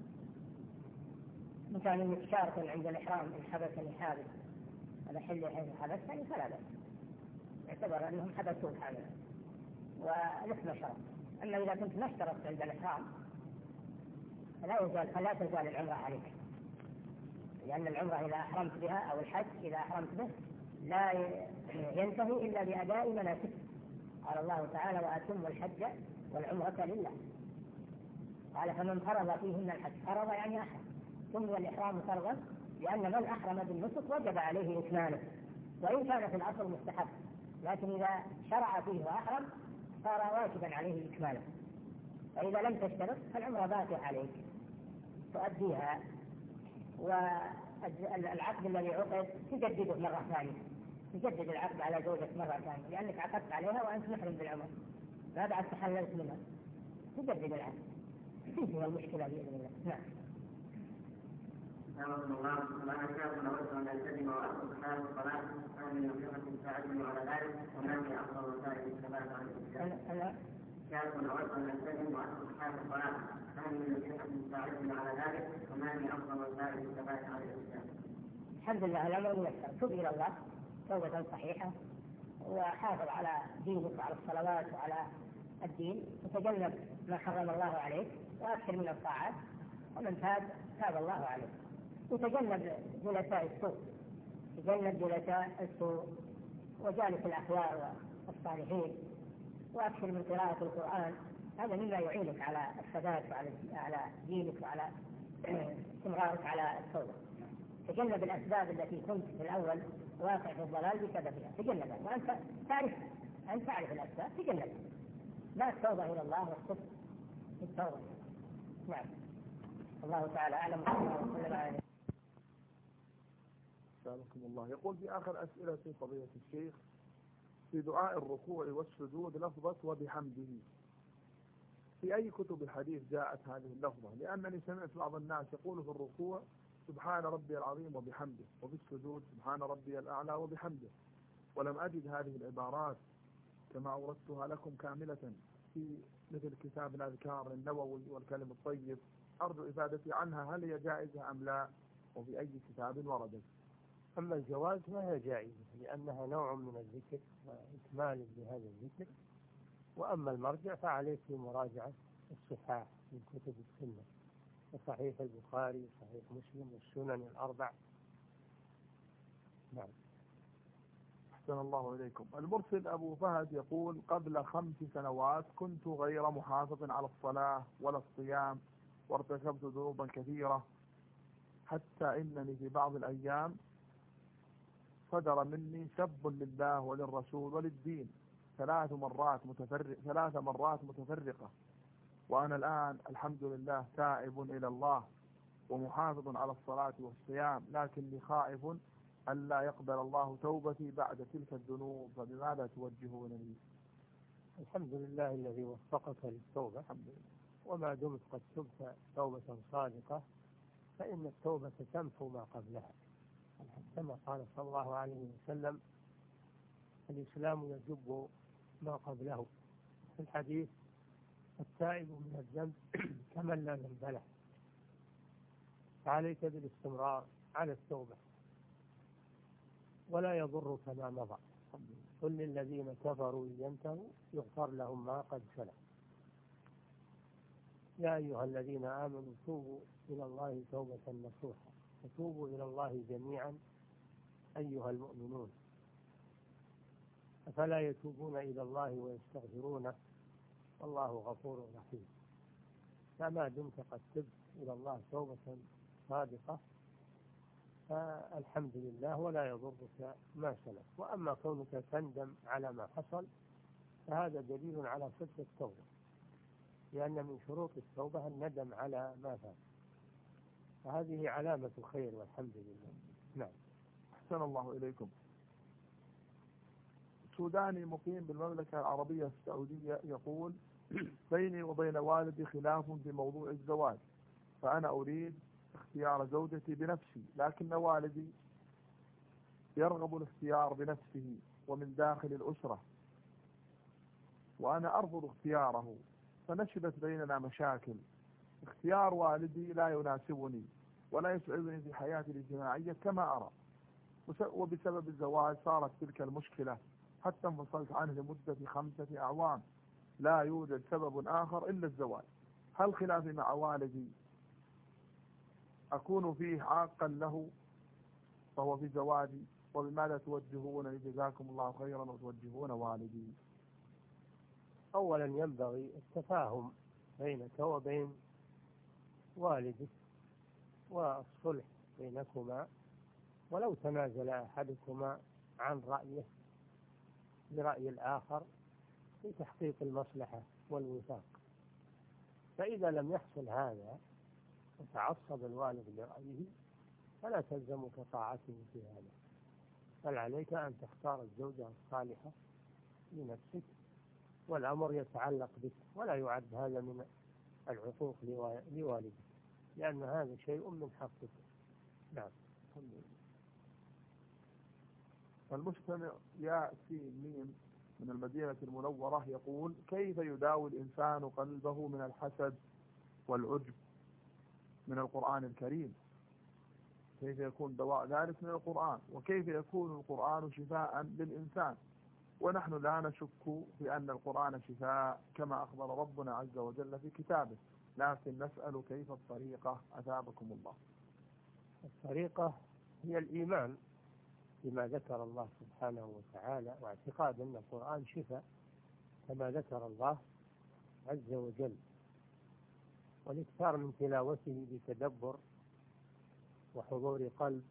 إن كان المشاركة عند الإحرام إن حبسني حابس هذا حل حيث حبسني فلا بأس، يعتبر أنهم حبسوا الحابس والاسم شرط. أما إذا كنت ما اشترطت عند الإحرام فلا تزال العمرة عليك، لأن العمرة إذا أحرمت بها أو الحج إذا أحرمت به لا ينتهي إلا بأداء مناسك. قال الله تعالى وأتموا الحج والعمرة لله، قال فمن فرض فيهن الحج، فرض يعني أحرم، ثم الإحرام فرضا لأن من أحرم بالنسك وجب عليه إتمامه، وإن كان في الأصل مستحب، لكن إذا شرع فيه وأحرم صار واجبا عليه إكماله. فإذا لم تشترط فالعمرة باقية عليك تؤديها، والعقد الذي عقد تجدده مرة ثانية، تجدد العقد على زوجة مرة ثانية، لأنك عقدت عليها وأنت محرم بالعمرة، ما بعد تحللت منها، تجدد العقد، تنتهي المشكلة بإذن الله. نعم. رحمه الله سبحانه وتعالى نود أن نلتزم وأخذ حال الصلاة فمن نصيحة تساعدني على ذلك وما هي أفضل وسائل الثبات عن الإسلام؟ كيف نود أن نلتزم وأخذ حال الصلاة فمن نصيحة تساعدني على ذلك وما هي أفضل وسائل الثبات عن الإسلام؟ الحمد لله الأمر ميسر، تب إلى الله توبة صحيحة وحافظ على دينك وعلى الصلوات وعلى الدين، وتجنب ما حرم الله عليك وأكثر من الطاعات، ومن تاب الله عليه. وتجنب جلساء السوء، تجنب جلساء السوء وجالس الأخيار والصالحين، وأكثر من قراءة القرآن، هذا مما يعينك على الثبات وعلى دينك وعلى استمرارك على التوبة. تجنب الأسباب التي كنت في الأول واقع في الضلال بسببها، تجنبها، وأنت تعرف الأسباب، تجنبها. لا التوبة إلى الله والصدق في التوبة. نعم. الله تعالى أعلم وصلى عليه. سلامكم الله. يقول في آخر أسئلة فضيلة الشيخ في دعاء الركوع والسجود لفظة وبحمده، في أي كتب الحديث جاءت هذه اللفظة؟ لأنني سمعت بعض الناس يقول في الركوع سبحان ربي العظيم وبحمده، وفي السجود سبحان ربي الأعلى وبحمده، ولم أجد هذه العبارات كما أوردتها لكم كاملة في مثل كتاب الأذكار النووي والكلم الطيب. أرجو إفادتي عنها، هل هي جائزة أم لا، وفي أي كتاب وردت؟ أما الجواز ما هي جائزة، لأنها نوع من الذكر وإكمال لهذا الذكر. وأما المرجع فعليك بمراجعة الصحاح من كتب السنة، وصحيح البخاري وصحيح مسلم والسنن الأربع. نعم. أحسن الله إليكم. المرسل أبو فهد يقول قبل 5 سنوات كنت غير محافظ على الصلاة ولا الصيام، وارتكبت ذنوبا كثيرة، حتى إنني في بعض الأيام صدر مني سب لله وللرسول وللدين 3 مرات متفرقة، وأنا الآن الحمد لله تائب إلى الله ومحافظ على الصلاة والصيام، لكني خائف ألا يقبل الله توبتي بعد تلك الذنوب، فبماذا توجهونني؟ الحمد لله الذي وفقك للتوبة، الحمد لله. وما دمت قد تبت توبة صادقة فإن التوبة تمحو ما قبلها، كما قال صلى الله عليه وسلم: الإسلام يجب ما قبله. في الحديث: التائب من الذنب كمن لا ذنب له. فعليك بالاستمرار على التوبة، ولا يضرك ما مضى. قل للذين كفروا إن ينتهوا يغفر لهم ما قد سلف. يا أيها الذين آمنوا توبوا إلى الله توبة نصوحا، وتوبوا إلى الله جميعا أيها المؤمنون، أفلا يتوبون إلى الله ويستغفرونه والله غفور رحيم. فما دمت قد تبت إلى الله توبة صادقة فالحمد لله، ولا يضرك ما سلف. وأما كونك تندم على ما حصل فهذا دليل على صدق التوبة، لأن من شروط التوبة الندم على ما فات، فهذه علامة خير والحمد لله. نعم. أحسن الله إليكم. سوداني مقيم بالمملكة العربية السعودية يقول: بيني وبين والدي خلاف في موضوع الزواج، فأنا أريد اختيار زوجتي بنفسي، لكن والدي يرغب الاختيار بنفسه ومن داخل الأسرة، وأنا أرفض اختياره، فنشبت بيننا مشاكل. اختيار والدي لا يناسبني ولا يسعدني في حياتي الاجتماعية كما أرى، وبسبب الزواج صارت تلك المشكلة حتى انفصلت عنه لمدة 5 أعوام، لا يوجد سبب آخر إلا الزواج. هل خلافي مع والدي أكون فيه عاقا له فهو في زواجي؟ وبماذا توجهون جزاكم الله خيرا وتوجهون والدي؟ أولا ينبغي التفاهم بينك وبين والدك والصلح بينكما، ولو تنازل أحدكما عن رأيه برأي الآخر لتحقيق المصلحة والوفاق. فإذا لم يحصل هذا وتعصب الوالد لرأيه فلا تلزمك طاعته في هذا، بل عليك أن تختار الزوجة الصالحة لنفسك، والأمر يتعلق بك، ولا يعد هذا من العقوق لوالدك، لأن هذا شيء من حقك. نعم. المستمع يأتي ميم من المدينة المنورة يقول: كيف يداوي الإنسان قلبه من الحسد والعجب من القرآن الكريم؟ كيف يكون دواء ذلك من القرآن؟ وكيف يكون القرآن شفاء للإنسان ونحن لا نشك في أن القرآن شفاء كما أخبر ربنا عز وجل في كتابه، لكن نسأل كيف الطريقة أثابكم الله؟ الطريقة هي الإيمان بما ذكر الله سبحانه وتعالى، واعتقاد أن القرآن شفاء كما ذكر الله عز وجل، والاكثار من تلاوته بتدبر وحضور قلب،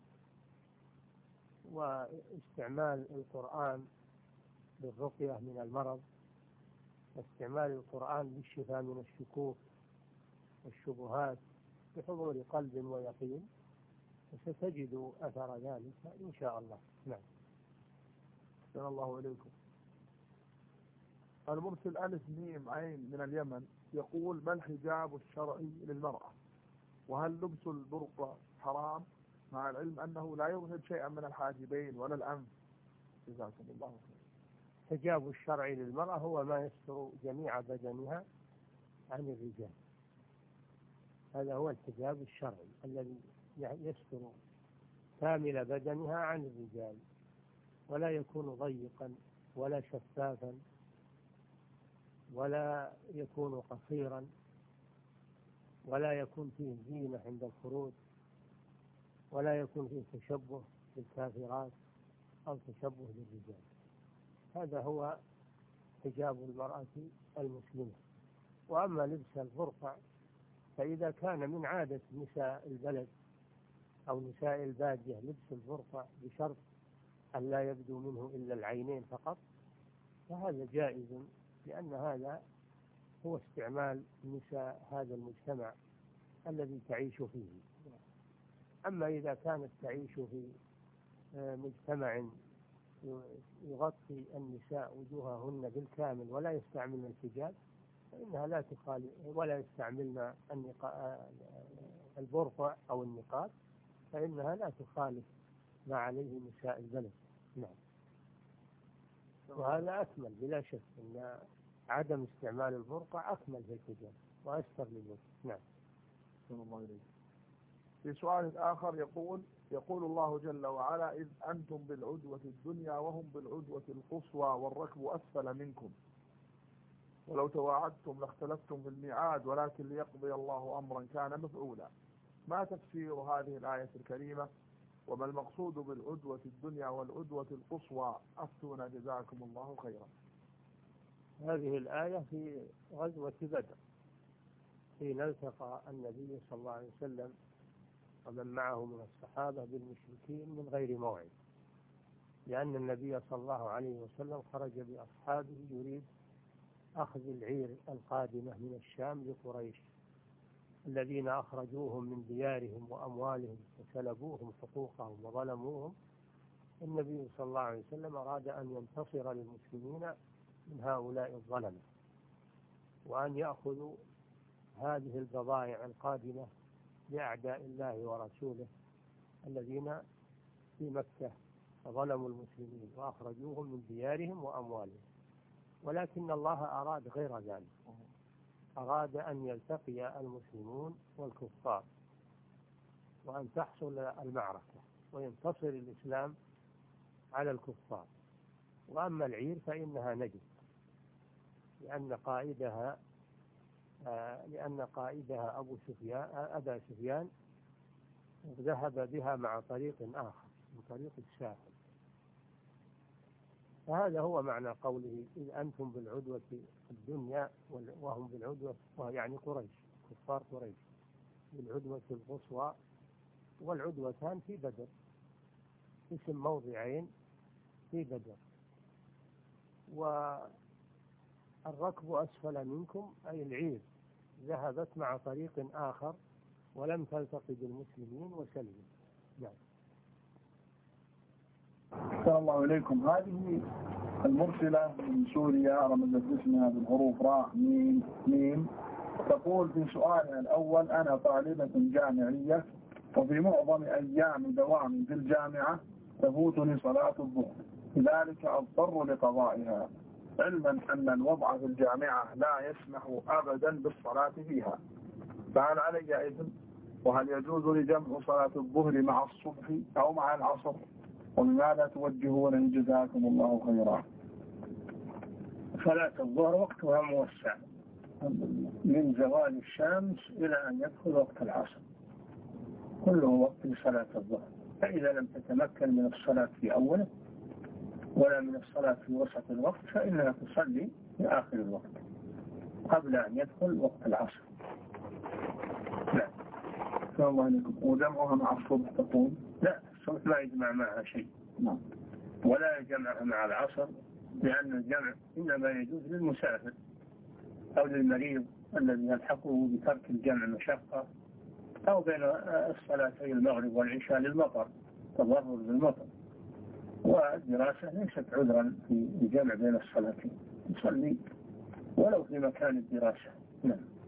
واستعمال القرآن للرقية من المرض، واستعمال القرآن للشفاء من الشكوك والشبهات بحضور قلب ويقين، وستجد أثر ذلك إن شاء الله. نعم. أحسن الله إليكم. المرسل ألف ميم عين من اليمن يقول: ما الحجاب الشرعي للمرأة؟ وهل لبس البرقع حرام مع العلم أنه لا يظهر شيئا من الحاجبين ولا الأنف؟ جزاكم الله خير. الحجاب الشرعي للمرأة هو ما يستر جميع بدنها عن الرجال، هذا هو الحجاب الشرعي الذي يستر كامل بدنها عن الرجال، ولا يكون ضيقا ولا شفافا ولا يكون قصيرا ولا يكون فيه زينة عند الخروج، ولا يكون فيه تشبه بالكافرات أو تشبه بالرجال. هذا هو حجاب المرأة المسلمة. وأما لبس البرقع فإذا كان من عادة نساء البلد أو نساء البادية لبس البرقع بشرط أن لا يبدو منه إلا العينين فقط، فهذا جائز، لأن هذا هو استعمال نساء هذا المجتمع الذي تعيش فيه. أما إذا كانت تعيش في مجتمع يغطي النساء وجوههن بالكامل ولا يستعملن الحجاب، فإنها لا تخالف، ولا يستعملن البرقع أو النقاب، فإنها لا تخالف ما عليه نساء البلد. نعم. وهذا أكمل بلا شك، أن عدم استعمال البرقع أكمل في الحجاب وأستر للوجه. نعم. في سؤال آخر يقول الله جل وعلا: إذ أنتم بالعدوة الدنيا وهم بالعدوة القصوى والركب أسفل منكم ولو تواعدتم لاختلفتم في الميعاد ولكن ليقضي الله أمرا كان مفعولا. ما تفسير هذه الآية الكريمة؟ وما المقصود بالعدوة الدنيا والعدوة القصوى؟ أفتونا جزاكم الله خيرا. هذه الآية في غزوة بدر، حين التقى النبي صلى الله عليه وسلم ومن معه من الصحابة بالمشركين من غير موعد، لأن النبي صلى الله عليه وسلم خرج بأصحابه يريد أخذ العير القادمة من الشام لقريش الذين أخرجوهم من ديارهم وأموالهم وسلبوهم حقوقهم وظلموهم. النبي صلى الله عليه وسلم أراد أن ينتصر للمسلمين من هؤلاء الظلمة، وأن يأخذوا هذه البضائع القادمة لأعداء الله ورسوله الذين في مكة ظلموا المسلمين وأخرجوهم من ديارهم وأموالهم. ولكن الله أراد غير ذلك، أراد أن يلتقي المسلمون والكفار وأن تحصل المعركة وينتصر الإسلام على الكفار. وأما العير فإنها نجس، لأن قائدها أبا سفيان ذهب بها مع طريق آخر من طريق الساحل. فهذا هو معنى قوله إذ أنتم بالعدوة الدنيا وهم بالعدوة، يعني قريش، كفار قريش، بالعدوة القصوى. والعدوتان في بدر، اسم موضعين في بدر. والركب أسفل منكم أي العير ذهبت مع طريق آخر ولم تلتقي بالمسلمين وسلموا. نعم. السلام الله إليكم. هذه المرسلة من سوريا رمزت اسمها بالحروف راء ميم ميم، تقول في سؤالها الأول: أنا طالبة جامعية وفي معظم أيام دوامي في الجامعة تفوتني صلاة الظهر، لذلك أضطر لقضائها، علما أن الوضع في الجامعة لا يسمح أبدا بالصلاة فيها، فهل علي إثم؟ وهل يجوز لجمع صلاة الظهر مع الصبح أو مع العصر؟ وبماذا توجهون جزاكم الله خيرا؟ صلاة الظهر وقتها موسع من زوال الشمس إلى أن يدخل وقت العصر، كله وقت لصلاة الظهر. فإذا لم تتمكن من الصلاة في أوله ولا من الصلاة في وسط الوقت فإنها تصلي في آخر الوقت قبل أن يدخل وقت العصر. لا. السلام الله عليكم. وجمعها مع الصبح تقول؟ لا، الصبح لا يجمع معها شيء. نعم. ولا يجمعها مع العصر، لأن الجمع إنما يجوز للمسافر أو للمريض الذي يلحقه بترك الجمع مشقة، أو بين الصلاتين المغرب والعشاء للمطر، تضرر بالمطر. والدراسة ليست عذرا في الجمع بين الصلاتين، تصلي ولو في مكان الدراسة. نعم.